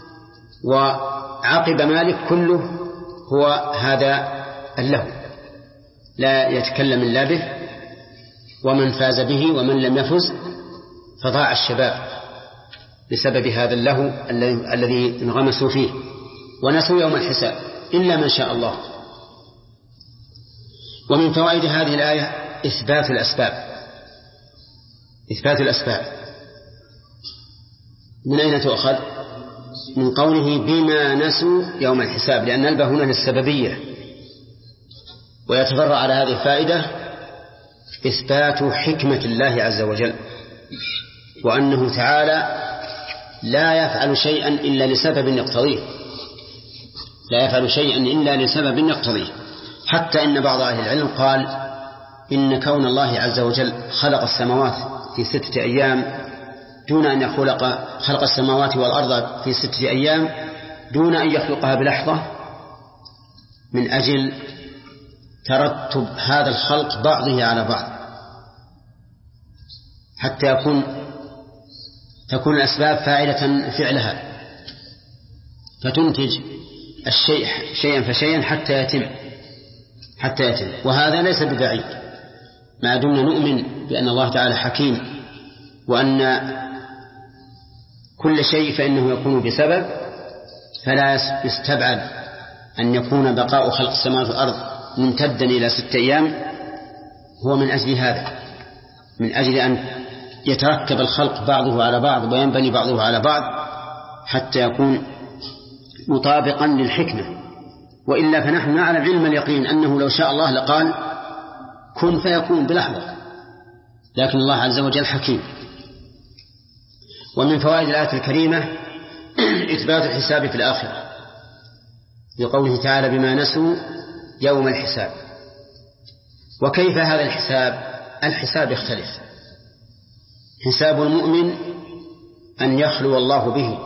وعقب ماله كله هو هذا اللهو، لا يتكلم إلا به، ومن فاز به ومن لم يفز فضاع الشباب بسبب هذا اللهو الذي انغمسوا فيه ونسوا يوم الحساب إلا من شاء الله. ومن فوائد هذه الآية إثبات الأسباب. من أين تؤخذ؟ من قوله بما نسوا يوم الحساب، لأن الباء هنا للسببية. ويتفرع على هذه الفائدة إثبات حكمة الله عز وجل، وأنه تعالى لا يفعل شيئا إلا لسبب يقتضيه. حتى إن بعض أهل العلم قال إن كون الله عز وجل خلق السماوات في 6 أيام دون أن خلق السماوات والأرض في 6 أيام دون أن يخلقها بلحظة من أجل ترتب هذا الخلق بعضه على بعض، حتى تكون الأسباب فاعلة فعلها، فتنتج الشيء شيئا فشيئا حتى يتم. وهذا ليس ببعيد ما دمنا نؤمن بأن الله تعالى حكيم، وأن كل شيء فإنه يكون بسبب، فلا يستبعد أن يكون بقاء خلق السماوات والأرض ممتدا إلى 6 أيام هو من أجل هذا، من أجل أن يتركب الخلق بعضه على بعض وينبني بعضه على بعض حتى يكون مطابقا للحكمة. وإلا فنحن نعلم علم اليقين أنه لو شاء الله لقال كن فيكون بلحظة، لكن الله عز وجل حكيم. ومن فوائد الآية الكريمة إثبات الحساب في الآخرة لقوله تعالى بما نسوا يوم الحساب. وكيف هذا الحساب؟ الحساب يختلف. حساب المؤمن أن يخلو الله به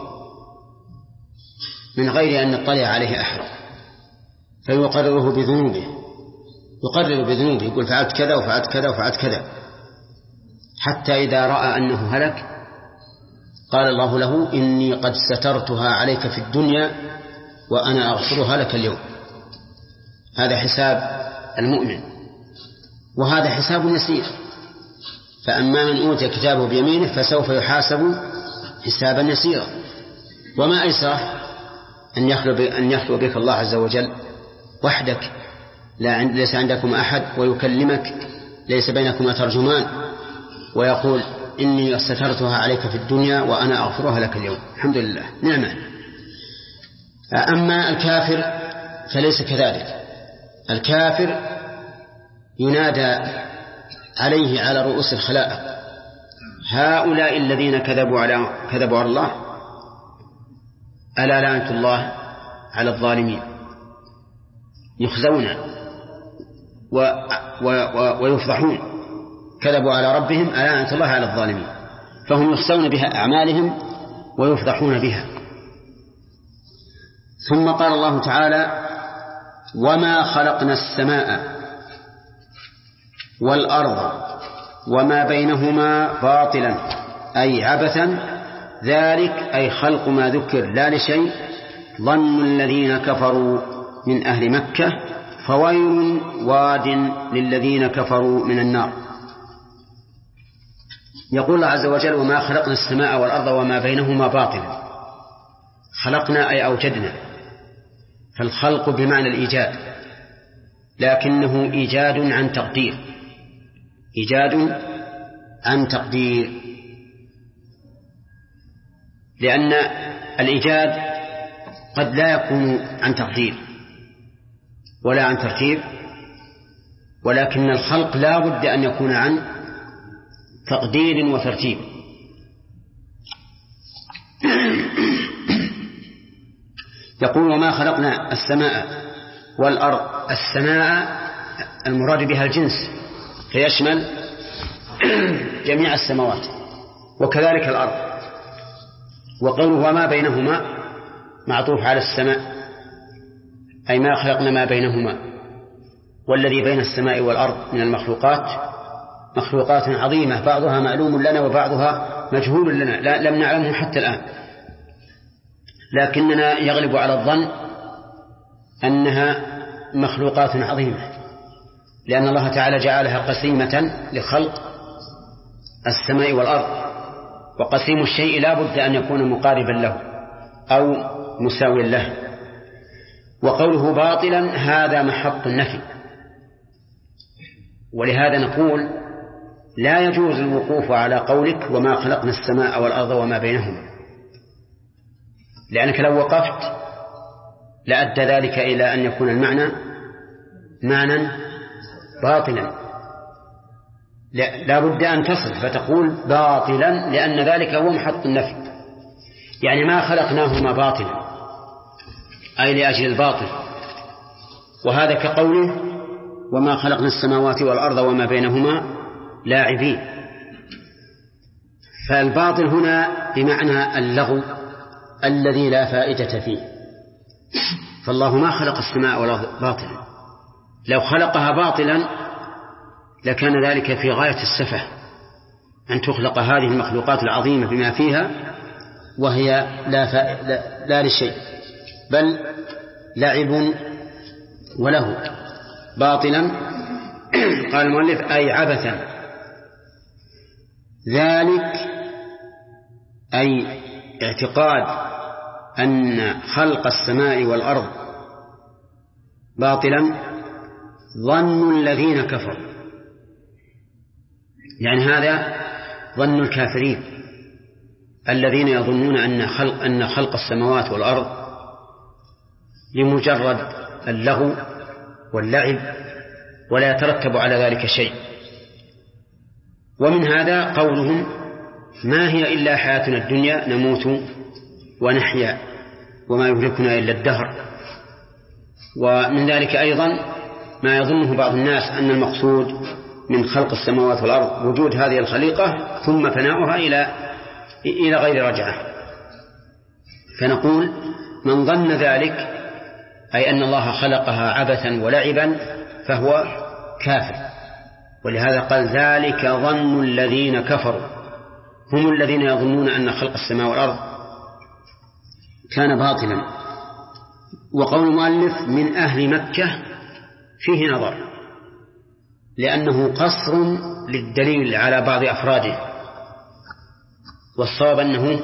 من غير أن يطلع عليه أحد فيقرره بذنوبه، يقرر بذنوبه، يقول فعلت كذا وفعلت كذا وفعلت كذا، حتى إذا رأى أنه هلك قال الله له إني قد سترتها عليك في الدنيا وأنا أغفرها لك اليوم. هذا حساب المؤمن، وهذا حساب يسير. فأما من أوتي كتابه بيمينه فسوف يحاسب حسابا يسيرا. وما أيسره أن يخلو بك الله عز وجل وحدك، ليس عندكم أحد، ويكلمك ليس بينكما ترجمان، ويقول إني سترتها عليك في الدنيا وأنا أغفرها لك اليوم. الحمد لله، نعمة. أما الكافر فليس كذلك. الكافر ينادى عليه على رؤوس الخلائق هؤلاء الذين كذبوا على الله ألا لعنة الله على الظالمين، يخزون ويفضحون، كذبوا على ربهم ألا لعنة الله على الظالمين، فهم يخزون بها أعمالهم ويفضحون بها. ثم قال الله تعالى وما خلقنا السماء والأرض وما بينهما باطلا أي عبثا، ذلك أي خلق ما ذكر لا لشيء، ظن الذين كفروا من أهل مكة فويل واد للذين كفروا من النار. يقول الله عز وجل وما خلقنا السماء والأرض وما بينهما باطلا. خلقنا أي أوجدنا، فالخلق بمعنى الإيجاد، لكنه إيجاد عن تقدير، إيجاد عن تقدير، لأن الإيجاد قد لا يكون عن تقدير ولا عن ترتيب، ولكن الخلق لا بد أن يكون عن تقدير وترتيب. يقول وما خلقنا السماء والأرض. السماء المراد بها الجنس فيشمل جميع السماوات، وكذلك الأرض. وقوله وما بينهما معطوف على السماء، أي ما خلقنا ما بينهما. والذي بين السماء والأرض من المخلوقات مخلوقات عظيمة، بعضها معلوم لنا وبعضها مجهول لنا لم نعلمه حتى الآن، لكننا يغلب على الظن أنها مخلوقات عظيمة، لأن الله تعالى جعلها قسيمة لخلق السماء والأرض، وقسيم الشيء لا بد أن يكون مقاربا له أو مساويا له. وقوله باطلا هذا محط النفي، ولهذا نقول لا يجوز الوقوف على قولك وما خلقنا السماء والأرض وما بينهما، لأنك لو وقفت لأدى ذلك إلى أن يكون المعنى معنى باطلا. لا بد أن تصل فتقول باطلا، لأن ذلك هو محط النفي، يعني ما خلقناهما باطلا أي لأجل الباطل. وهذا كقوله وما خلقنا السماوات والأرض وما بينهما لاعبين. فالباطل هنا بمعنى اللغو الذي لا فائدة فيه. فالله ما خلق السماء والأرض باطلا، لو خلقها باطلا لكان ذلك في غاية السفه أن تخلق هذه المخلوقات العظيمة بما فيها وهي لا لشيء، بل لعب وله. باطلا قال المؤلف أي عبثا، ذلك أي اعتقاد أن خلق السماء والأرض باطلا ظن الذين كفروا، يعني هذا ظن الكافرين الذين يظنون أن خلق السماوات والأرض لمجرد اللغو واللعب ولا يترتب على ذلك شيء. ومن هذا قولهم ما هي إلا حياتنا الدنيا نموت ونحيا وما يهلكنا إلا الدهر. ومن ذلك أيضا ما يظنه بعض الناس أن المقصود من خلق السماوات والأرض وجود هذه الخليقة ثم فناؤها إلى غير رجعة. فنقول من ظن ذلك أي أن الله خلقها عبثا ولعبا فهو كافر. ولهذا قال ذلك ظن الذين كفروا، هم الذين يظنون أن خلق السماء والأرض كان باطلا. وقول المؤلف من أهل مكة فيه نظر، لأنه قصر للدليل على بعض أفراده، والصواب أنه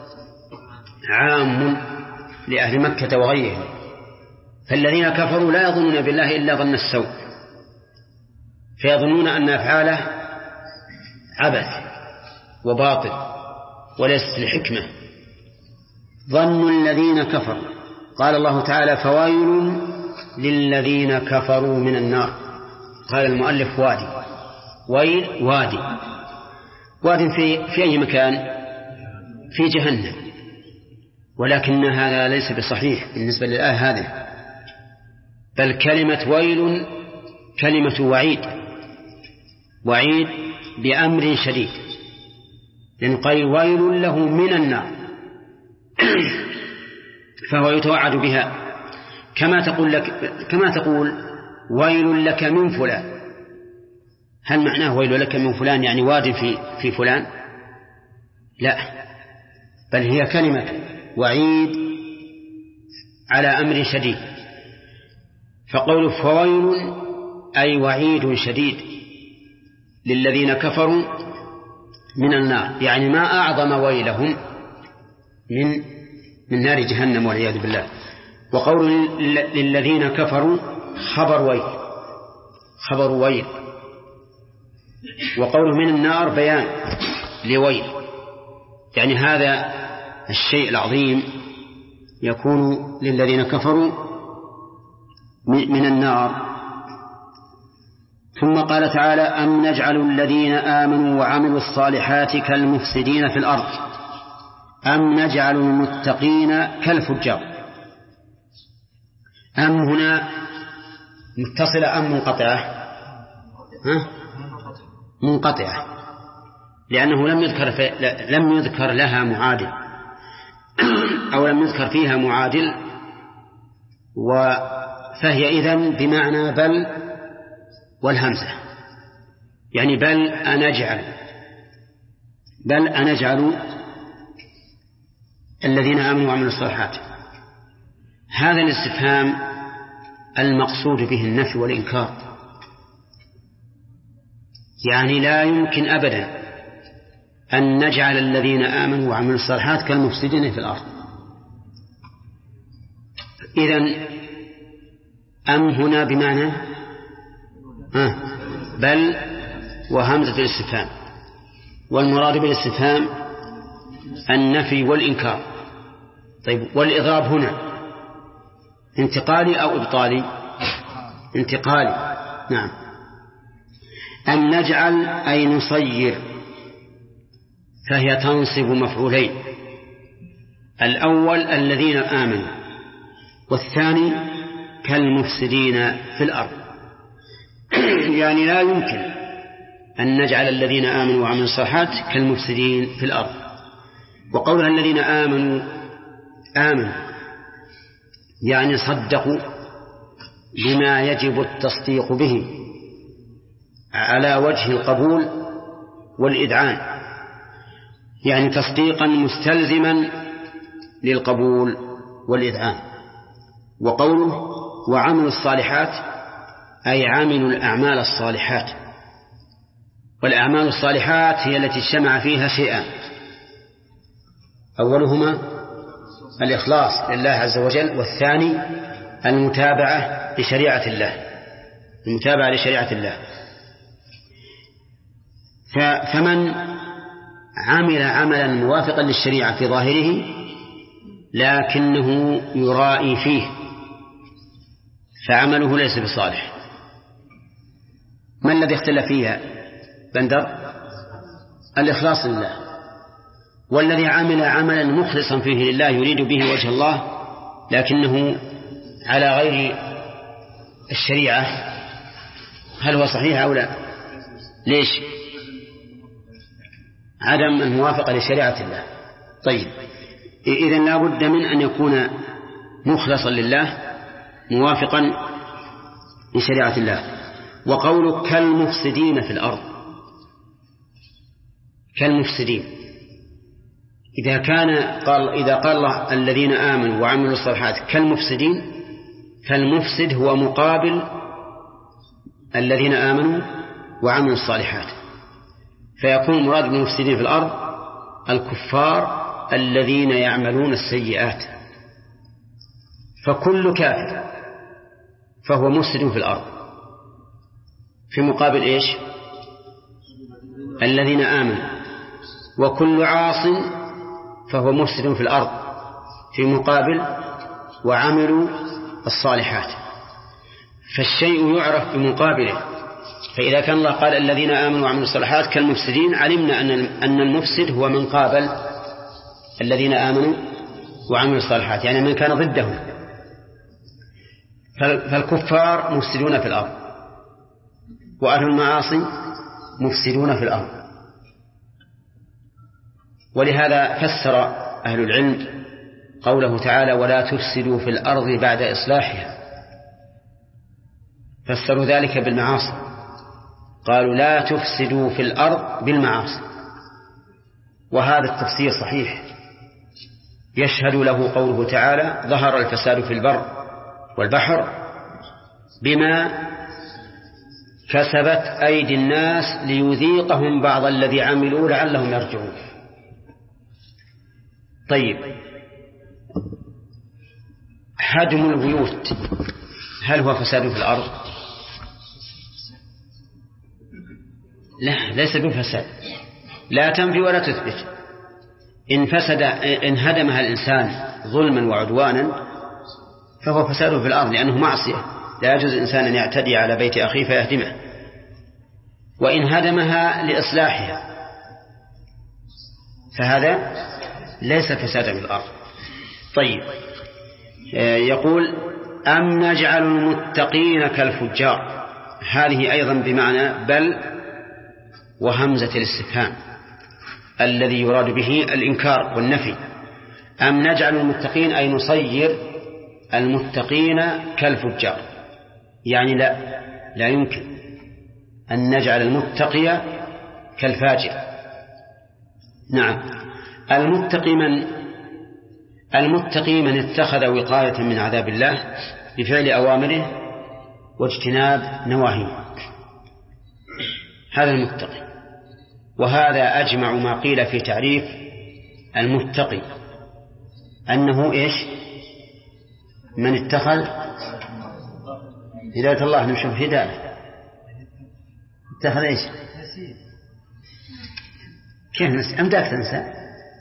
عام لأهل مكة وغيرهم. فالذين كفروا لا يظنون بالله إلا ظن السوء، فيظنون أن أفعاله عبث وباطل وليست الحكمة. ظن الذين كفروا. قال الله تعالى فويل للذين كفروا من النار. قال المؤلف وادي، ويل واد في أي مكان؟ في جهنم. ولكن هذا ليس بصحيح بالنسبة للآية هذه، بل كلمة ويل كلمة وعيد بأمر شديد، لأن قال ويل له من النار فهو يتوعد بها، كما تقول ويل لك من فلان. هل معناه ويل لك من فلان يعني واد في فلان؟ لا، بل هي كلمة وعيد على أمر شديد. فقول فويل أي وعيد شديد للذين كفروا من النار، يعني ما أعظم ويلهم من نار جهنم والعياذ بالله. وقول للذين كفروا خبر ويل. وقول من النار بيان لويل، يعني هذا الشيء العظيم يكون للذين كفروا من النار. ثم قال تعالى أم نجعل الذين آمنوا وعملوا الصالحات كالمفسدين في الأرض أم نجعل المتقين كالفجار. أم هنا متصلة أم منقطعة؟ منقطعة، لأنه لم يذكر لها معادل أو لم يذكر فيها معادل، فهي إذن بمعنى بل والهمزة، يعني بل أنجعل الذين آمنوا وعملوا الصالحات. هذا الاستفهام المقصود به النفي والإنكار، يعني لا يمكن أبدا أن نجعل الذين آمنوا وعملوا الصالحات كالمفسدين في الأرض. إذن أم هنا بمعنى بل وهمزة الاستفهام، والمراد بالاستفهام النفي والإنكار. طيب والإضراب هنا انتقالي أو إبطالي؟ انتقالي، نعم. أم نجعل أي نصير، فهي تنصب مفعولين، الأول الذين آمنوا والثاني كالمفسدين في الأرض. يعني لا يمكن أن نجعل الذين آمنوا وعملوا الصالحات كالمفسدين في الأرض. وقولها الذين آمنوا يعني صدقوا بما يجب التصديق به على وجه القبول والإذعان، يعني تصديقا مستلزما للقبول والإذعان. وقوله وعملوا الصالحات أي عملوا الأعمال الصالحات، والأعمال الصالحات هي التي اجتمع فيها شيئان، أولهما الإخلاص لله عز وجل، والثاني المتابعة لشريعة الله. فمن عمل عملا موافقا للشريعة في ظاهره لكنه يرائي فيه فعمله ليس بصالح. ما الذي اختلف فيها بندر؟ الإخلاص لله. والذي عمل عملا مخلصا فيه لله يريد به وجه الله لكنه على غير الشريعة، هل هو صحيح أو لا؟ ليش؟ عدم الموافقة لشريعة الله. طيب، إذن لا بد من أن يكون مخلصا لله موافقا لشريعة الله. وقوله كالمفسدين في الأرض، كالمفسدين، إذا قال الله الذين آمنوا وعملوا الصالحات كالمفسدين، فالمفسد هو مقابل الذين آمنوا وعملوا الصالحات، فيكون مراد بالمفسدين في الأرض الكفار الذين يعملون السيئات، فكل كافر فهو مفسد في الأرض، في مقابل إيش؟ الذين آمنوا. وكل عاص فهو مفسد في الأرض في مقابل وعملوا الصالحات، فالشيء يعرف بمقابله. فإذا كان الله قال الذين آمنوا وعملوا الصالحات كالمفسدين، علمنا أن المفسد هو من قابل الذين آمنوا وعملوا الصالحات، يعني من كان ضدهم. فالكفار مفسدون في الأرض، وأهل المعاصي مفسدون في الأرض. ولهذا فسر أهل العلم قوله تعالى ولا تفسدوا في الأرض بعد إصلاحها، فسروا ذلك بالمعاصي، قالوا لا تفسدوا في الأرض بالمعاصي، وهذا التفسير صحيح يشهد له قوله تعالى ظهر الفساد في البر والبحر بما كسبت أيدي الناس ليذيقهم بعض الذي عملوا لعلهم يرجعون. طيب، هدم البيوت هل هو فساد في الأرض؟ لا، ليس بالفساد، لا تنفي ولا تثبت. إن هدمها الإنسان ظلما وعدوانا فهو فساد في الأرض، لأنه معصية، لا يجوز الإنسان أن يعتدي على بيت أخيه فيهدمه. وإن هدمها لإصلاحها فهذا ليس فسادا في الأرض. طيب، يقول أم نجعل المتقين كالفجار، هذه أيضا بمعنى بل وهمزة الاستفهام الذي يراد به الإنكار والنفي. أم نجعل المتقين أي نصير المتقين كالفجار، يعني لا يمكن أن نجعل المتقي كالفاجر. نعم، المتقي من اتخذ وقاية من عذاب الله بفعل أوامره واجتناب نواهيه، هذا المتقي. وهذا أجمع ما قيل في تعريف المتقي، أنه إيش؟ من اتخذ هداية الله، نشوف هداية اتخذ إيش؟ كيف نسي؟ أمداك تنسى؟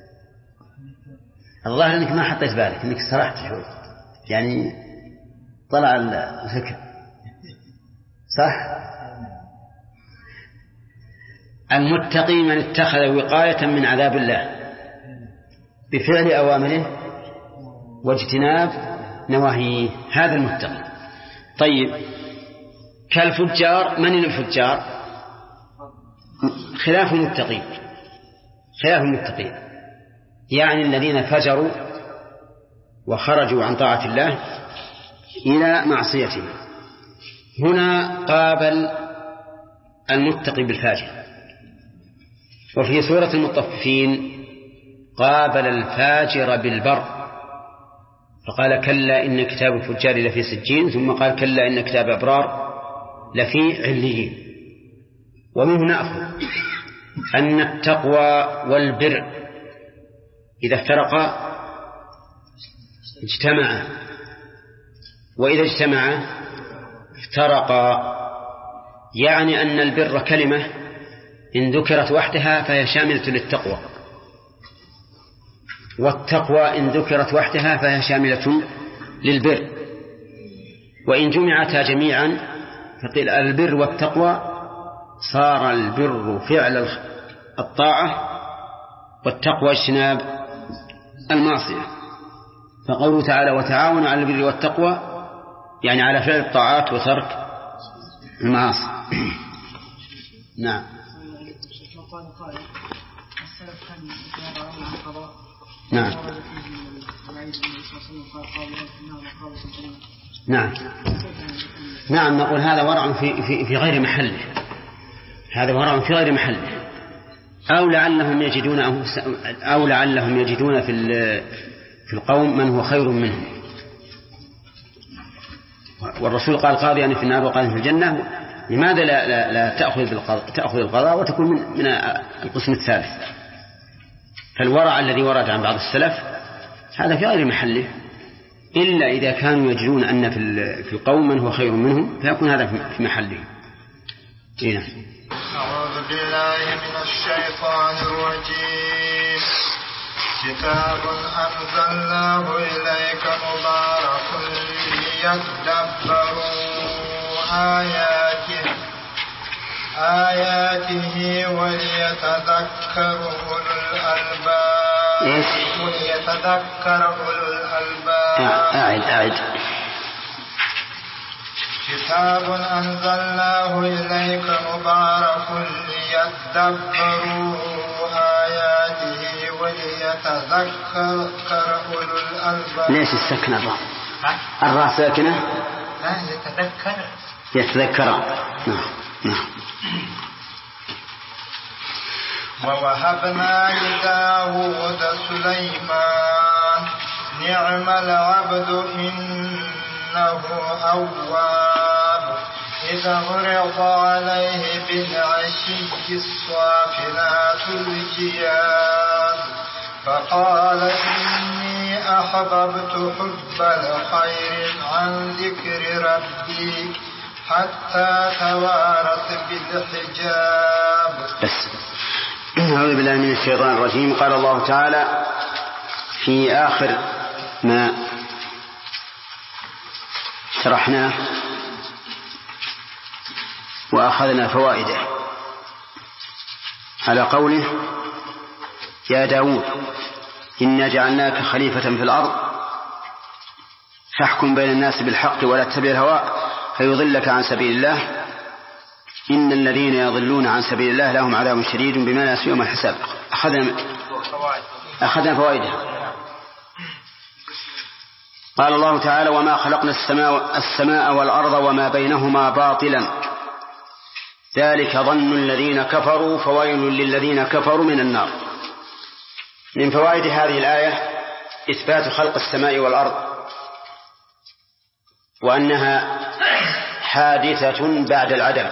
الظاهر أنك ما حطيت بالك، أنك سرحت شوي، يعني طلع الفكر صح؟ المتقي من اتخذ وقاية من عذاب الله بفعل أوامره واجتناب نواهيه، هذا المتقي. طيب، كالفجار، من الفجار؟ خلاف المتقين، يعني الذين فجروا وخرجوا عن طاعة الله إلى معصيته. هنا قابل المتقي بالفاجر. وفي سورة المطففين قابل الفاجر بالبر، فقال كلا إن كتاب الفجار لفي سجين، ثم قال كلا إن كتاب أبرار لفي عليين. ومنه نأخذ أن التقوى والبر إذا افترقا اجتمعا، وإذا اجتمعا افترقا، يعني أن البر كلمة إن ذكرت وحدها فهي شاملة للتقوى، والتقوى إن ذكرت وحدها فهي شاملة للبر. وإن جمعتا جميعا فقيل البر والتقوى، صار البر فعل الطاعة والتقوى اجتناب المعصية. فقوله تعالى وتعاونوا على البر والتقوى يعني على فعل الطاعات وترك المعاصي. نعم. نعم. نعم. نعم. نقول هذا ورع في غير محله، هذا ورع في غير محله، أو لعلهم يجدون في القوم من هو خير منهم. والرسول قال قاضيان في النار وقاضيان في الجنة، لماذا لا تأخذ القضاء وتكون من القسم الثالث؟ فالورع الذي ورد عن بعض السلف هذا في غير محله، إلا إذا كانوا يجدون أن في القوم من هو خير منهم فيكون هذا في محله. هنا أعوذ بالله من الشيطان الرجيم. كتاب أنزلناه إليك مبارك ليدبروا آياته وليتذكر أولو الألباب. أعد. كتاب أنزلناه إليك مبارك ليدبروا آياته وليتذكر أولو الألباب. ليش السكنة الراء ساكنة؟ يتذكر. نعم. ووهبنا لداود سليمان نعم العبد إنه أواب إذا عرض عليه بالعشي الصافنات الجياد فقال إني أحببت حب الخير عن ذكر ربي حتى توارت بالحجاب. أعوذ بالله من الشيطان الرجيم. قال الله تعالى في آخر ما شرحناه وأخذنا فوائده على قوله يا داود إنا جعلناك خليفة في الأرض فاحكم بين الناس بالحق ولا تتبع الهوى فيضلك عن سبيل الله إن الذين يضلون عن سبيل الله لهم عذاب شديد بما نسوا يوم الحساب. أخذنا فوائدها. قال الله تعالى وما خلقنا السماء والأرض وما بينهما باطلا ذلك ظن الذين كفروا فويل للذين كفروا من النار. من فوائد هذه الآية إثبات خلق السماء والأرض وأنها حادثة بعد العدم،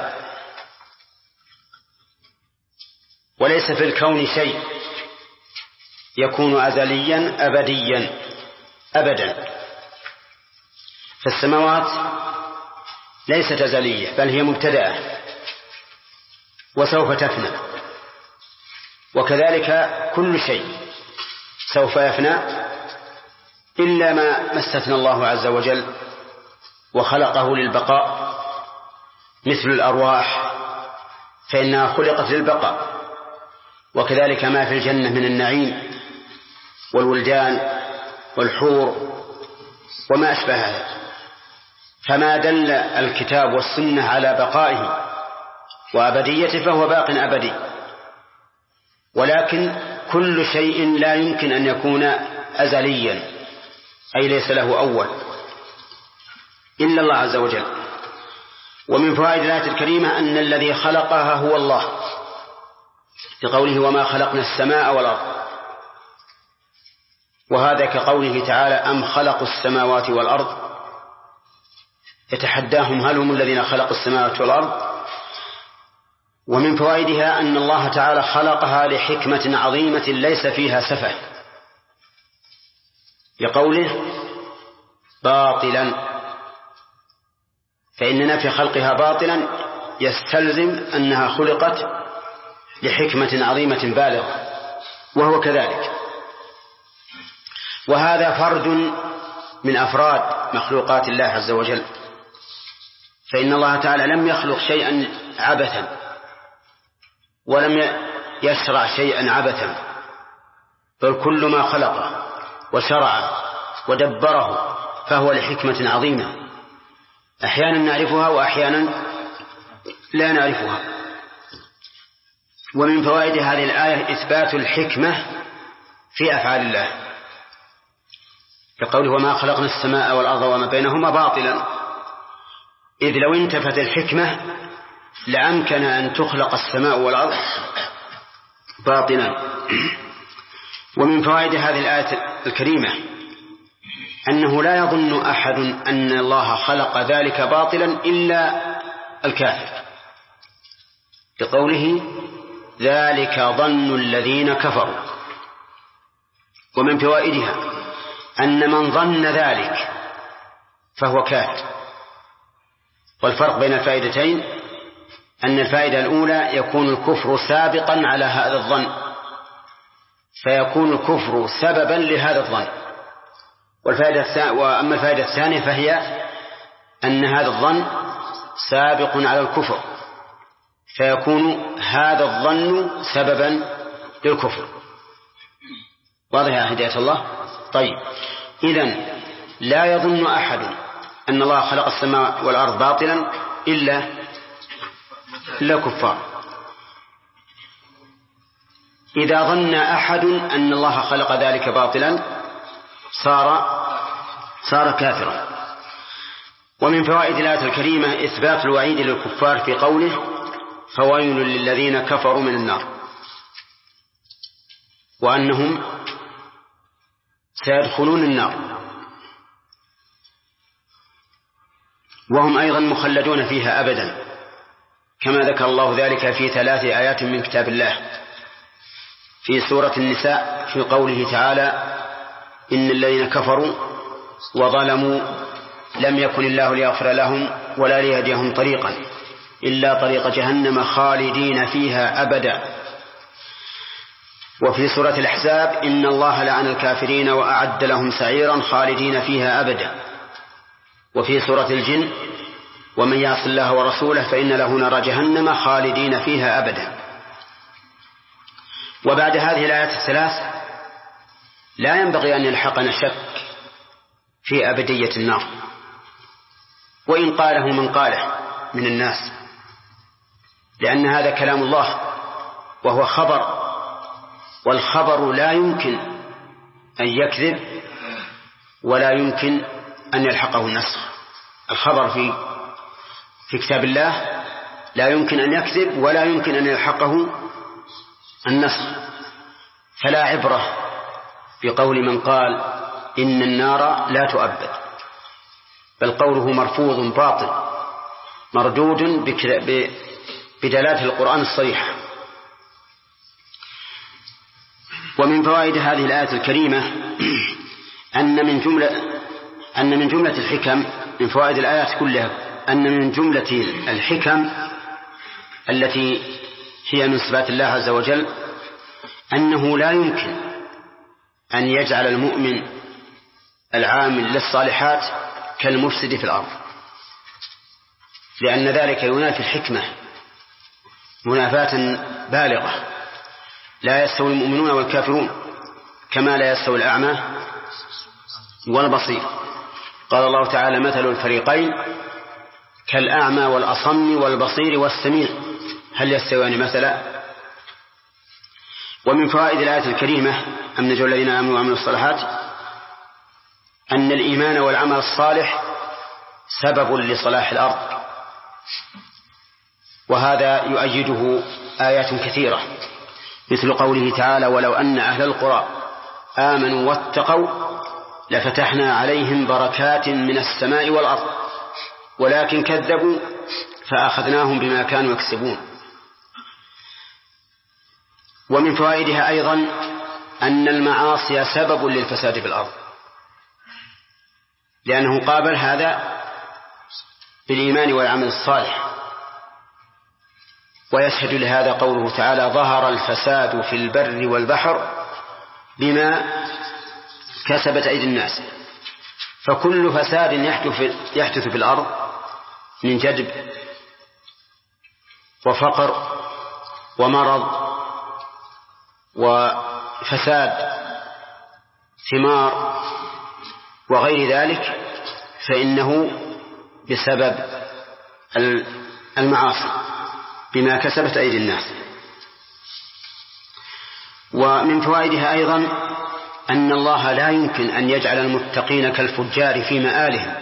وليس في الكون شيء يكون أزليا أبديا أبدا. فالسماوات ليست أزلية بل هي مبتدأة وسوف تفنى، وكذلك كل شيء سوف يفنى إلا ما استثنى الله عز وجل وخلقه للبقاء، مثل الأرواح فإنها خلقت للبقاء، وكذلك ما في الجنة من النعيم والولدان والحور وما أشبه هذا. فما دل الكتاب والسنة على بقائه وأبديته فهو باق أبدي، ولكن كل شيء لا يمكن أن يكون أزليا أي ليس له أول إلا الله عز وجل. ومن فوائد الآية الكريمة أن الذي خلقها هو الله بقوله وما خلقنا السماء والأرض، وهذا كقوله تعالى أم خلقوا السماوات والأرض يتحداهم هل هم الذين خلقوا السماوات والأرض. ومن فوائدها أن الله تعالى خلقها لحكمة عظيمة ليس فيها سفه لقوله باطلا، فإن نفي خلقها باطلا يستلزم أنها خلقت لحكمة عظيمة بالغة، وهو كذلك. وهذا فرد من أفراد مخلوقات الله عز وجل، فإن الله تعالى لم يخلق شيئا عبثا ولم يشرع شيئا عبثا، بل كل ما خلق وشرع ودبره فهو لحكمة عظيمة أحيانا نعرفها وأحيانا لا نعرفها. ومن فوائد هذه الآية إثبات الحكمة في أفعال الله، كقوله وما خلقنا السماء والأرض وما بينهما باطلا، إذ لو انتفت الحكمة لأمكن أن تخلق السماء والأرض باطلا. ومن فوائد هذه الآية الكريمة أنه لا يظن أحد أن الله خلق ذلك باطلا إلا الكافر، لقوله ذلك ظن الذين كفروا. ومن فوائدها أن من ظن ذلك فهو كافر. والفرق بين الفائدتين أن الفائدة الأولى يكون الكفر سابقا على هذا الظن، فيكون الكفر سببا لهذا الظن. وأما الفائدة الثانية فهي أن هذا الظن سابق على الكفر، فيكون هذا الظن سببا للكفر. واضح يا هداية الله؟ طيب، إذن لا يظن أحد أن الله خلق السماء والأرض باطلا إلا كفار. إذا ظن أحد أن الله خلق ذلك باطلا صار كافرا. ومن فوائد الآية الكريمة إثبات الوعيد للكفار في قوله فويل للذين كفروا من النار، وأنهم سيدخلون النار وهم أيضا مخلدون فيها أبدا، كما ذكر الله ذلك في 3 آيات من كتاب الله. في سورة النساء في قوله تعالى إن الذين كفروا وظلموا لم يكن الله ليغفر لهم ولا ليهديهم طريقا إلا طريق جهنم خالدين فيها أبدا. وفي سورة الأحزاب إن الله لعن الكافرين وأعد لهم سعيرا خالدين فيها أبدا. وفي سورة الجن ومن يعص الله ورسوله فإن له نار جهنم خالدين فيها أبدا. وبعد هذه الآيات الثلاث لا ينبغي أن يلحقنا شك في أبدية النار، وإن قاله من قاله من الناس، لأن هذا كلام الله وهو خبر، والخبر لا يمكن أن يكذب ولا يمكن أن يلحقه النسخ. الخبر في كتاب الله لا يمكن أن يكذب ولا يمكن أن يلحقه النسخ. فلا عبرة بقول من قال إن النار لا تؤبد، بل قوله مرفوض باطل مردود بدلالة القرآن الصريحة. ومن فوائد هذه الآية الكريمة أن من جملة الحكم، من فوائد الآيات كلها أن من جملة الحكم التي هي من صفات الله عز وجل أنه لا يمكن أن يجعل المؤمن العامل للصالحات كالمفسد في الأرض، لأن ذلك ينافي الحكمة منافاة بالغة. لا يستوي المؤمنون والكافرون كما لا يستوي الأعمى والبصير. قال الله تعالى مثل الفريقين كالأعمى والأصم والبصير والسميع هل يستويان مثلا. ومن فوائد الآية الكريمة أن نجعل الذين آمنوا وعملوا الصالحات أن الإيمان والعمل الصالح سبب لصلاح الأرض، وهذا يؤيده آيات كثيرة مثل قوله تعالى ولو أن أهل القرى آمنوا واتقوا لفتحنا عليهم بركات من السماء والأرض ولكن كذبوا فأخذناهم بما كانوا يكسبون. ومن فوائدها أيضا أن المعاصي سبب للفساد في الأرض، لأنه قابل هذا بالإيمان والعمل الصالح. ويشهد لهذا قوله تعالى ظهر الفساد في البر والبحر بما كسبت أيدي الناس. فكل فساد يحدث في الأرض من جدب وفقر ومرض وفساد ثمار وغير ذلك فإنه بسبب المعاصي بما كسبت أيدي الناس. ومن فوائدها أيضا أن الله لا يمكن أن يجعل المتقين كالفجار في مآلهم،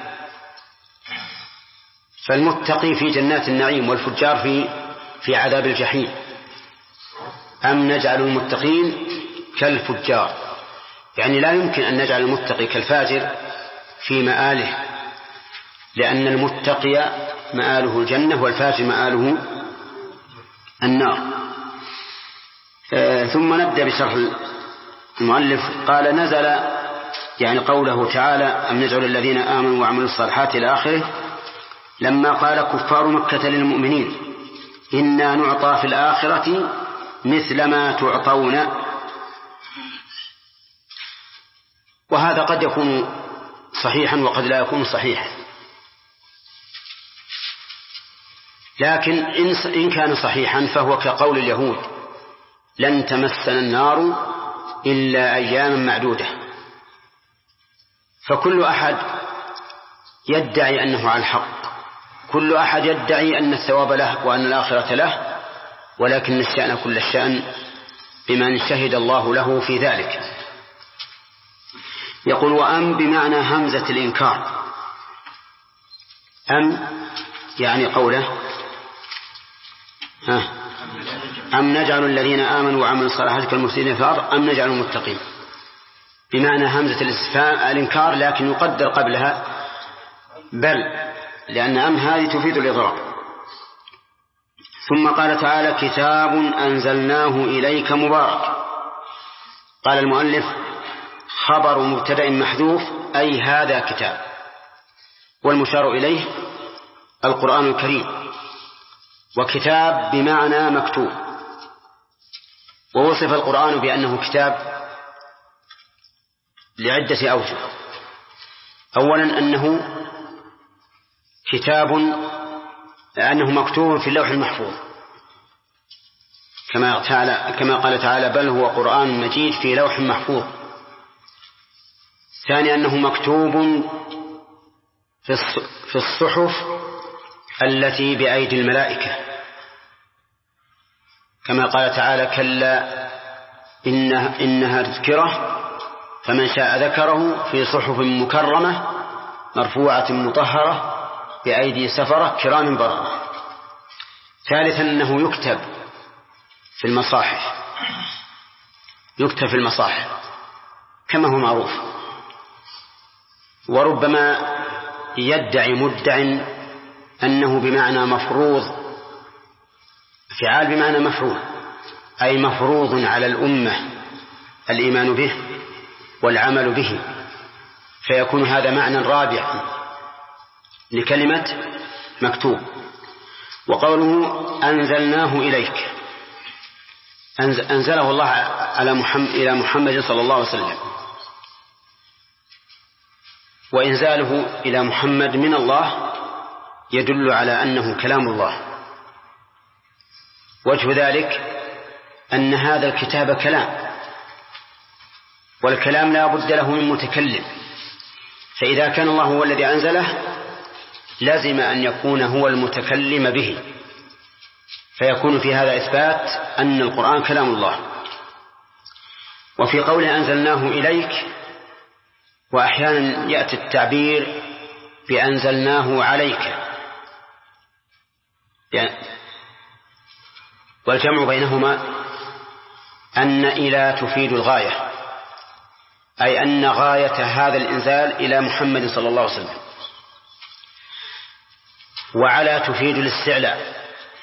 فالمتقي في جنات النعيم والفجار في عذاب الجحيم. أم نجعل المتقين كالفجار، يعني لا يمكن أن نجعل المتقي كالفاجر في مآله، لأن المتقي مآله الجنة والفاجر مآله النار. ثم نبدأ بشرح المؤلف. قال نزل يعني قوله تعالى أم نجعل الذين آمنوا وعملوا الصالحات إلى آخره، لما قال كفار مكة للمؤمنين إنا نعطى في الآخرة مثل ما تعطون. وهذا قد يكون صحيحا وقد لا يكون صحيحا، لكن إن كان صحيحا فهو كقول اليهود لن تمسنا النار إلا أياما معدودة. فكل أحد يدعي أنه على الحق، كل أحد يدعي أن الثواب له وأن الآخرة له، ولكن الشأن كل الشأن بمن شهد الله له في ذلك. يقول وأم بمعنى همزة الإنكار. أم يعني قوله أم نجعل الذين آمنوا وعملوا الصالحات كالمفسدين في الأرض أم نجعل المتقين، بمعنى همزة الاستفهام الإنكار، لكن يقدر قبلها بل، لأن أم هذه تفيد الإضرار. ثم قال تعالى كتاب أنزلناه إليك مبارك. قال المؤلف خبر مبتدأ محذوف أي هذا كتاب، والمشار إليه القرآن الكريم، وكتاب بمعنى مكتوب. ووصف القرآن بأنه كتاب لعدة أوجه. أولا أنه كتاب أنه مكتوب في اللوح المحفوظ كما قال تعالى بل هو قرآن مجيد في لوح محفوظ. ثانيا أنه مكتوب في الصحف التي بأيدي الملائكة، كما قال تعالى كلا إنها تذكرة فمن شاء ذكره في صحف مكرمة مرفوعة مطهرة بأيدي سفرة كرام بررة. ثالثا أنه يكتب في المصاحف، يكتب في المصاحف كما هو معروف. وربما يدعي مدع أنه بمعنى مفروض، فعال بمعنى مفروض، أي مفروض على الأمة الإيمان به والعمل به، فيكون هذا معنى رابع لكلمة مكتوب. وقوله أنزلناه إليك، أنزله الله إلى محمد صلى الله عليه وسلم، وإنزاله إلى محمد من الله يدل على أنه كلام الله. وجه ذلك أن هذا الكتاب كلام، والكلام لا بد له من متكلم، فإذا كان الله هو الذي أنزله لازم أن يكون هو المتكلم به، فيكون في هذا إثبات أن القرآن كلام الله. وفي قوله أنزلناه إليك، وأحيانا يأتي التعبير بأنزلناه عليك، والجمع بينهما أن إلى تفيد الغاية، أي أن غاية هذا الإنزال إلى محمد صلى الله عليه وسلم. وعلى تفيد الاستعلاء،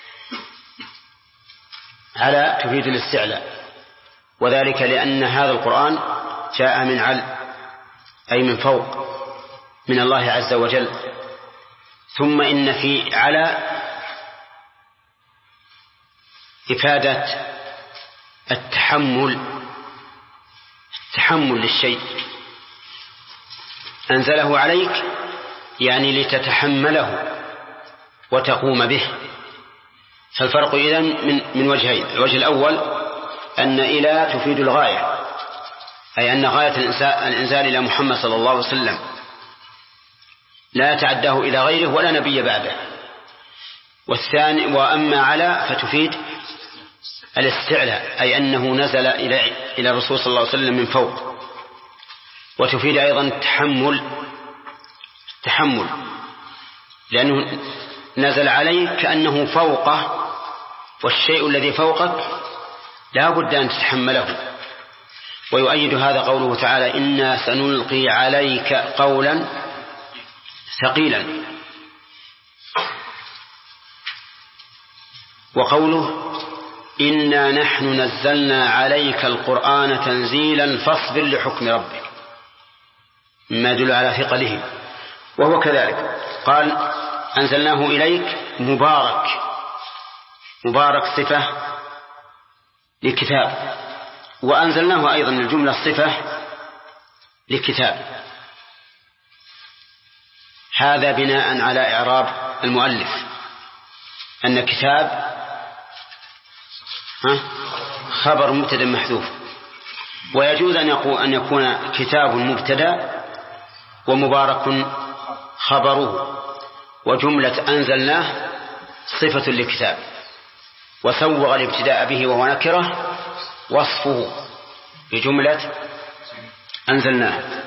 على تفيد الاستعلاء، وذلك لأن هذا القرآن جاء من على، أي من فوق، من الله عز وجل. ثم إن في على إفادة التحمل للشيء. أنزله عليك يعني لتتحمله وتقوم به. فالفرق إذن من وجهين: الوجه الأول أن إلى تفيد الغاية، أي أن غاية الإنزال إلى محمد صلى الله عليه وسلم لا يتعداه إلى غيره ولا نبي بعده. والثاني وأما على فتفيد الاستعلاء، أي أنه نزل إلى الرسول صلى الله عليه وسلم من فوق. وتفيد أيضا التحمل لأنه نزل عليه كأنه فوقه، والشيء الذي فوقك لا بد أن تتحمله. ويؤيد هذا قوله تعالى: إنا سنلقي عليك قولا ثقيلا. وقوله: إنا نحن نزلنا عليك القرآن تنزيلا فاصبر لحكم ربك، مما يدل على ثقله. وهو كذلك قال: أنزلناه إليك مبارك صفة لكتاب، وأنزلناه أيضا الجملة صفة لكتاب. هذا بناء على إعراب المؤلف أن كتاب خبر مبتدأ محذوف، ويجوز أن يكون كتاب مبتدأ ومبارك خبره، وجملة أنزلناه صفة للكتاب، وسوغ الابتداء به وهو نكرة وصفه بجملة أنزلناه.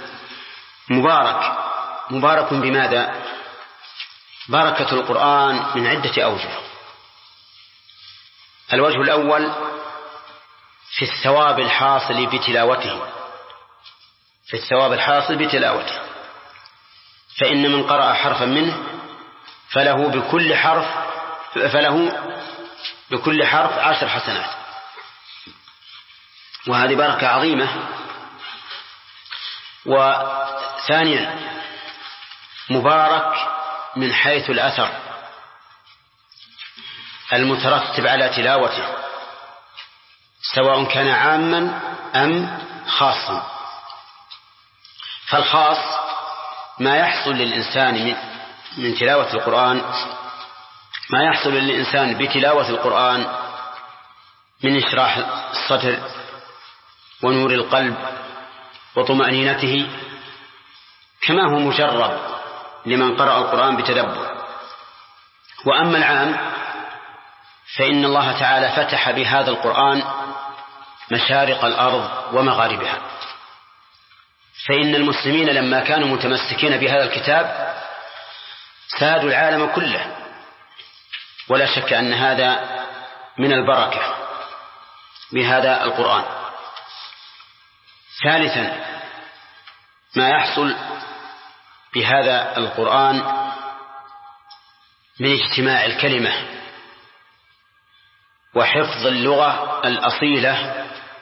مبارك بماذا؟ بركة القرآن من عدة أوجه. الوجه الأول في الثواب الحاصل بتلاوته، فإن من قرأ حرفا منه فله بكل حرف 10 حسنات، وهذه بركة عظيمة. وثانيا مبارك من حيث الأثر المترتب على تلاوته، سواء كان عاما أم خاصا. فالخاص ما يحصل للإنسان من تلاوة القرآن، ما يحصل للإنسان بتلاوة القرآن من إشراح الصدر ونور القلب وطمأنينته، كما هو مجرب لمن قرأ القرآن بتدبر. وأما العام فإن الله تعالى فتح بهذا القرآن مشارق الأرض ومغاربها، فإن المسلمين لما كانوا متمسكين بهذا الكتاب سادوا العالم كله، ولا شك أن هذا من البركة بهذا القرآن. ثالثا ما يحصل بهذا القرآن من اجتماع الكلمة وحفظ اللغة الأصيلة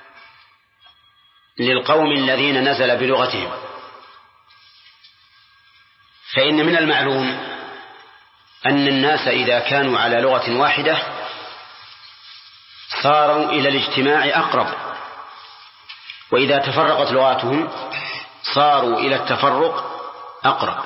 للقوم الذين نزل بلغتهم. فإن من المعلوم أن الناس إذا كانوا على لغة واحدة صاروا إلى الاجتماع أقرب، وإذا تفرقت لغاتهم صاروا إلى التفرق أقرب،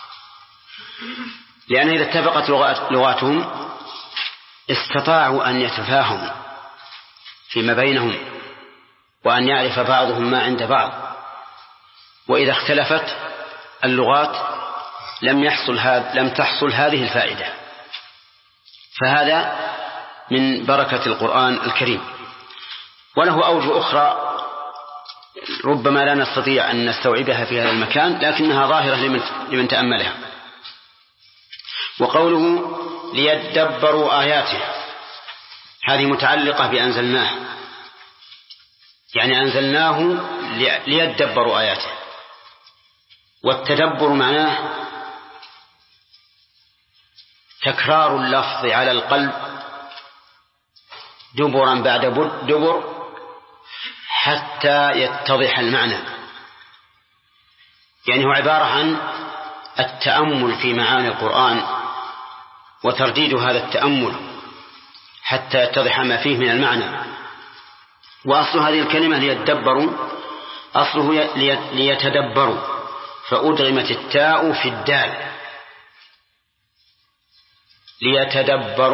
لأن إذا اتفقت لغاتهم استطاعوا أن يتفاهموا فيما بينهم وأن يعرف بعضهم ما عند بعض. وإذا اختلفت اللغات لم تحصل هذه الفائدة. فهذا من بركة القرآن الكريم. وله أوجه أخرى ربما لا نستطيع أن نستوعبها في هذا المكان، لكنها ظاهرة لمن تأملها. وقوله ليدبروا آياته، هذه متعلقة بأنزلناه، يعني أنزلناه ليدبروا آياته. والتدبر معناه تكرار اللفظ على القلب دبرا بعد دبر حتى يتضح المعنى، يعني هو عبارة عن التأمل في معاني القرآن وترديد هذا التأمل حتى يتضح ما فيه من المعنى. وأصل هذه الكلمة ليتدبروا، أصله ليتدبروا، فأدغمت التاء في الدال.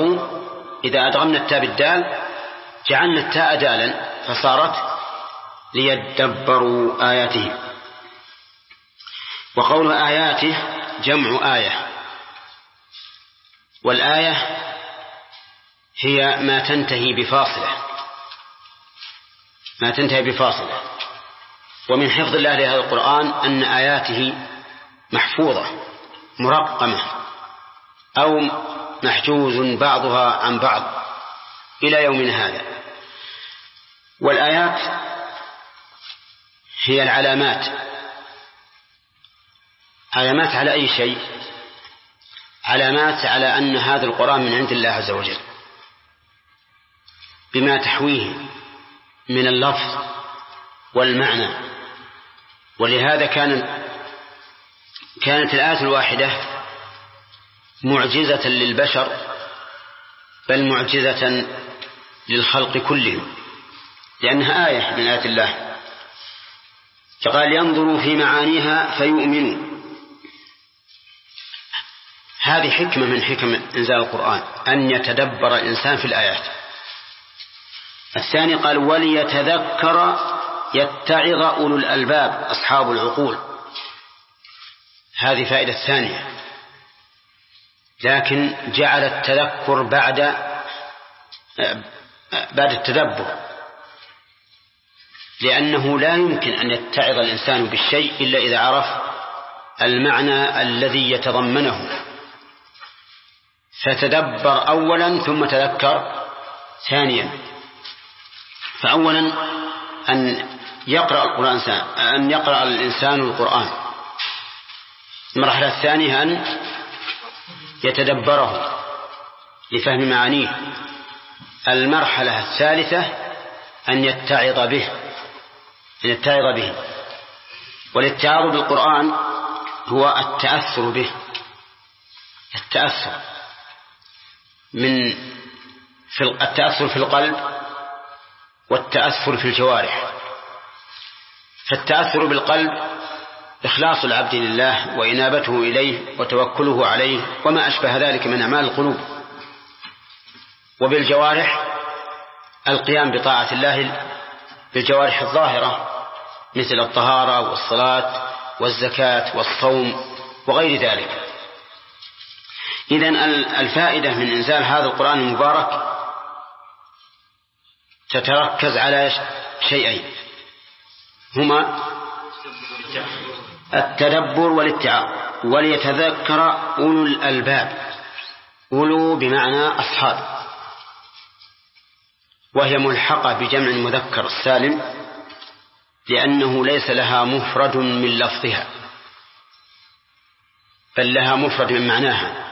ليتدبروا، إذا أدغمنا التاء بالدال جعلنا التاء دالا فصارت ليدبروا آياته. وقول آياته جمع آية، والآية هي ما تنتهي بفاصلة. ومن حفظ الله لهذا القرآن أن آياته محفوظة مرقمة أو محجوز بعضها عن بعض إلى يومنا هذا. والآيات هي العلامات على أي شيء؟ علامات على أن هذا القرآن من عند الله عز وجل بما تحويه من اللفظ والمعنى. ولهذا كانت الآية الواحدة معجزة للبشر، بل معجزة للخلق كلهم، لأنها آية من آيات الله. فقال ينظروا في معانيها فيؤمنوا. هذه حكمة من حكم إنزال القرآن، أن يتدبر الإنسان في الآيات. الثاني قال وليتذكر يتعظ أولو الألباب أصحاب العقول. هذه فائدة ثانية، لكن جعل التذكر بعد التدبر، لأنه لا يمكن أن يتعظ الإنسان بالشيء إلا إذا عرف المعنى الذي يتضمنه، فتدبر أولا ثم تذكر ثانيا. فأولا أن يقرأ الإنسان القرآن. المرحلة الثانية أن يتدبره لفهم معانيه. المرحلة الثالثة أن يتعظ به. والاتعاظ بالقرآن هو التأثر به، التأثر في القلب والتأثر في الجوارح. فالتأثر بالقلب إخلاص العبد لله وإنابته إليه وتوكله عليه وما أشبه ذلك من أعمال القلوب. وبالجوارح القيام بطاعة الله بالجوارح الظاهرة مثل الطهارة والصلاة والزكاة والصوم وغير ذلك. إذن الفائدة من إنزال هذا القرآن المبارك تتركز على شيئين، هما التدبر والاتعاظ. وليتذكر أولو الألباب، أولو بمعنى أصحاب، وهي ملحقة بجمع المذكر السالم، لأنه ليس لها مفرد من لفظها، بل لها مفرد من معناها.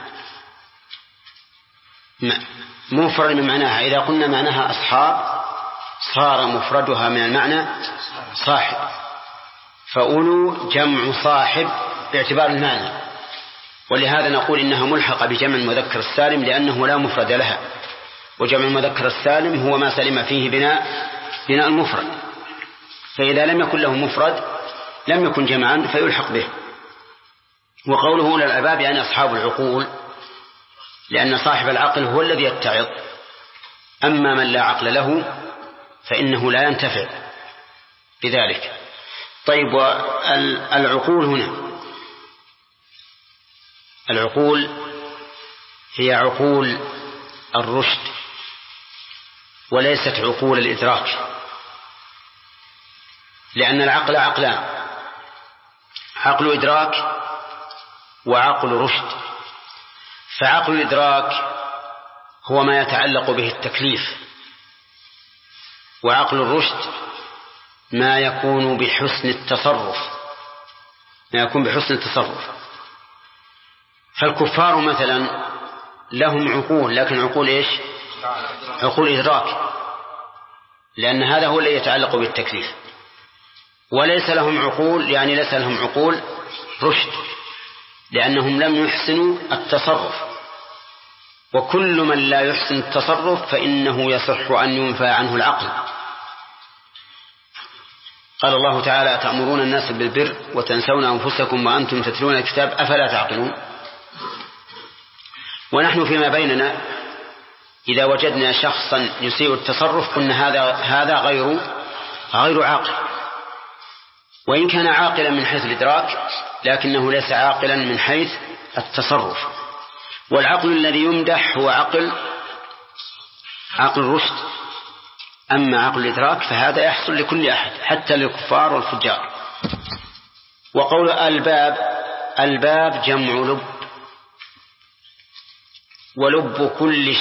مفرد من معناها، إذا قلنا معناها أصحاب صار مفردها من المعنى صاحب، فأولو جمع صاحب باعتبار المعنى. ولهذا نقول إنها ملحقة بجمع المذكر السالم لأنه لا مفرد لها، وجمع المذكر السالم هو ما سلم فيه بناء المفرد، فإذا لم يكن له مفرد لم يكن جمعا فيلحق به. وقوله أولو الألباب يعني أصحاب العقول، لأن صاحب العقل هو الذي يتعظ، أما من لا عقل له فإنه لا ينتفع بذلك. طيب، والعقول هنا، العقول هي عقول الرشد وليست عقول الإدراك، لأن العقل عقلان: عقل إدراك وعقل رشد. فعقل الإدراك هو ما يتعلق به التكليف، وعقل الرشد ما يكون بحسن التصرف. فالكفار مثلا لهم عقول، لكن عقول إيش؟ عقول إدراك، لأن هذا هو الذي يتعلق بالتكليف. وليس لهم عقول، يعني ليس لهم عقول رشد، لأنهم لم يحسنوا التصرف. وكل من لا يحسن التصرف فإنه يصح أن ينفى عنه العقل. قال الله تعالى: أتأمرون الناس بالبر وتنسون أنفسكم وأنتم تتلون الكتاب أفلا تعقلون. ونحن فيما بيننا إذا وجدنا شخصا يسيء التصرف قلنا هذا غير عاقل، وإن كان عاقلا من حيث الإدراك لكنه ليس عاقلا من حيث التصرف. والعقل الذي يمدح هو عقل الرشد، أما عقل الإدراك فهذا يحصل لكل أحد حتى للكفار والفجار. وقول الباب جمع لب، ولب كل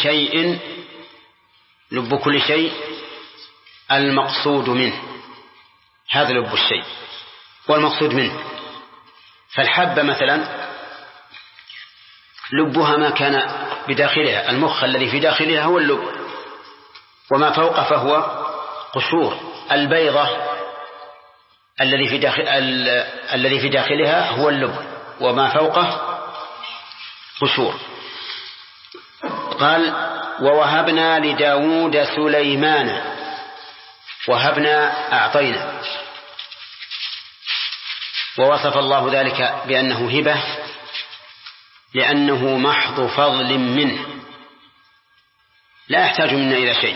شيء المقصود منه، هذا لب الشيء والمقصود منه. فالحبة مثلا لبها ما كان بداخلها، المخ الذي في داخلها هو اللب، وما فوقه فهو قشور. البيضة الذي في داخلها هو اللب وما فوقه قشور. قال ووهبنا لداود سليمان، وهبنا أعطينا، ووصف الله ذلك بأنه هبة لأنه محض فضل منه لا يحتاج منا إلى شيء.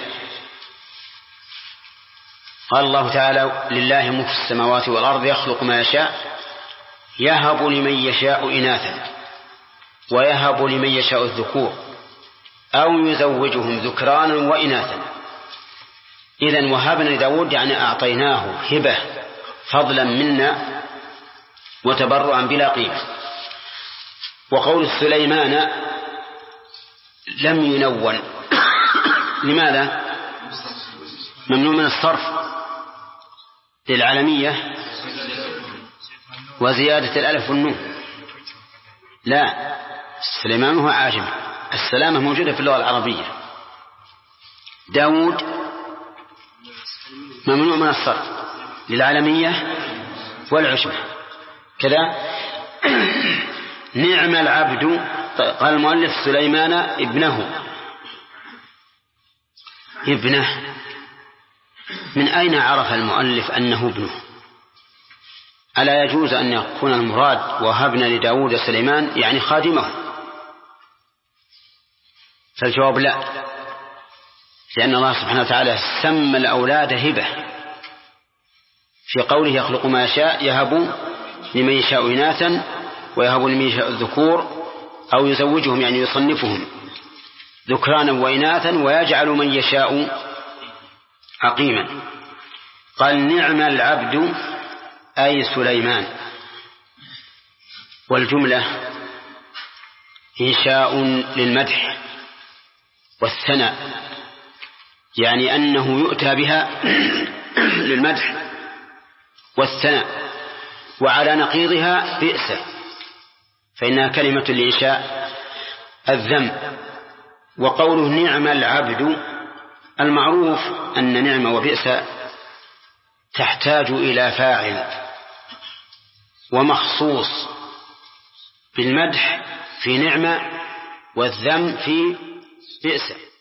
قال الله تعالى لله ملك السماوات والأرض يخلق ما يشاء يهب لمن يشاء إناثا ويهب لمن يشاء الذكور أو يزوجهم ذكرانا وإناثا. إذن وهبنا لداود يعني أعطيناه هبة فضلا منا وتبرعا بلا قيمة. وقول سليمان لم ينون لماذا؟ ممنوع من الصرف للعالمية وزيادة الألف والنون. لا، سليمان هو عاجم، السلامة موجودة في اللغة العربية. داود ممنوع من الصرف للعالمية والعجمة كذا. نعم العبد، قال المؤلف سليمان ابنه. من أين عرف المؤلف أنه ابنه؟ ألا يجوز أن يكون المراد وهبنا لداود سليمان يعني خادمه؟ فالجواب لا، لأن الله سبحانه وتعالى سمى الأولاد هبة في قوله يخلق ما يشاء يهب لمن يشاء إناثا ويهب لمن يشاء الذكور أو يزوجهم يعني يصنفهم ذكرانا وإناثا ويجعل من يشاء عقيما. قال نعم العبد أي سليمان، والجملة إنشاء للمدح والثناء، يعني أنه يؤتى بها للمدح والثناء. وعلى نقيضها بئس، فإنها كلمة لإنشاء الذم. وقوله نعم العبد، المعروف أن نعم وبئس تحتاج إلى فاعل ومخصوص، بالمدح في نعمة والذم في بئس.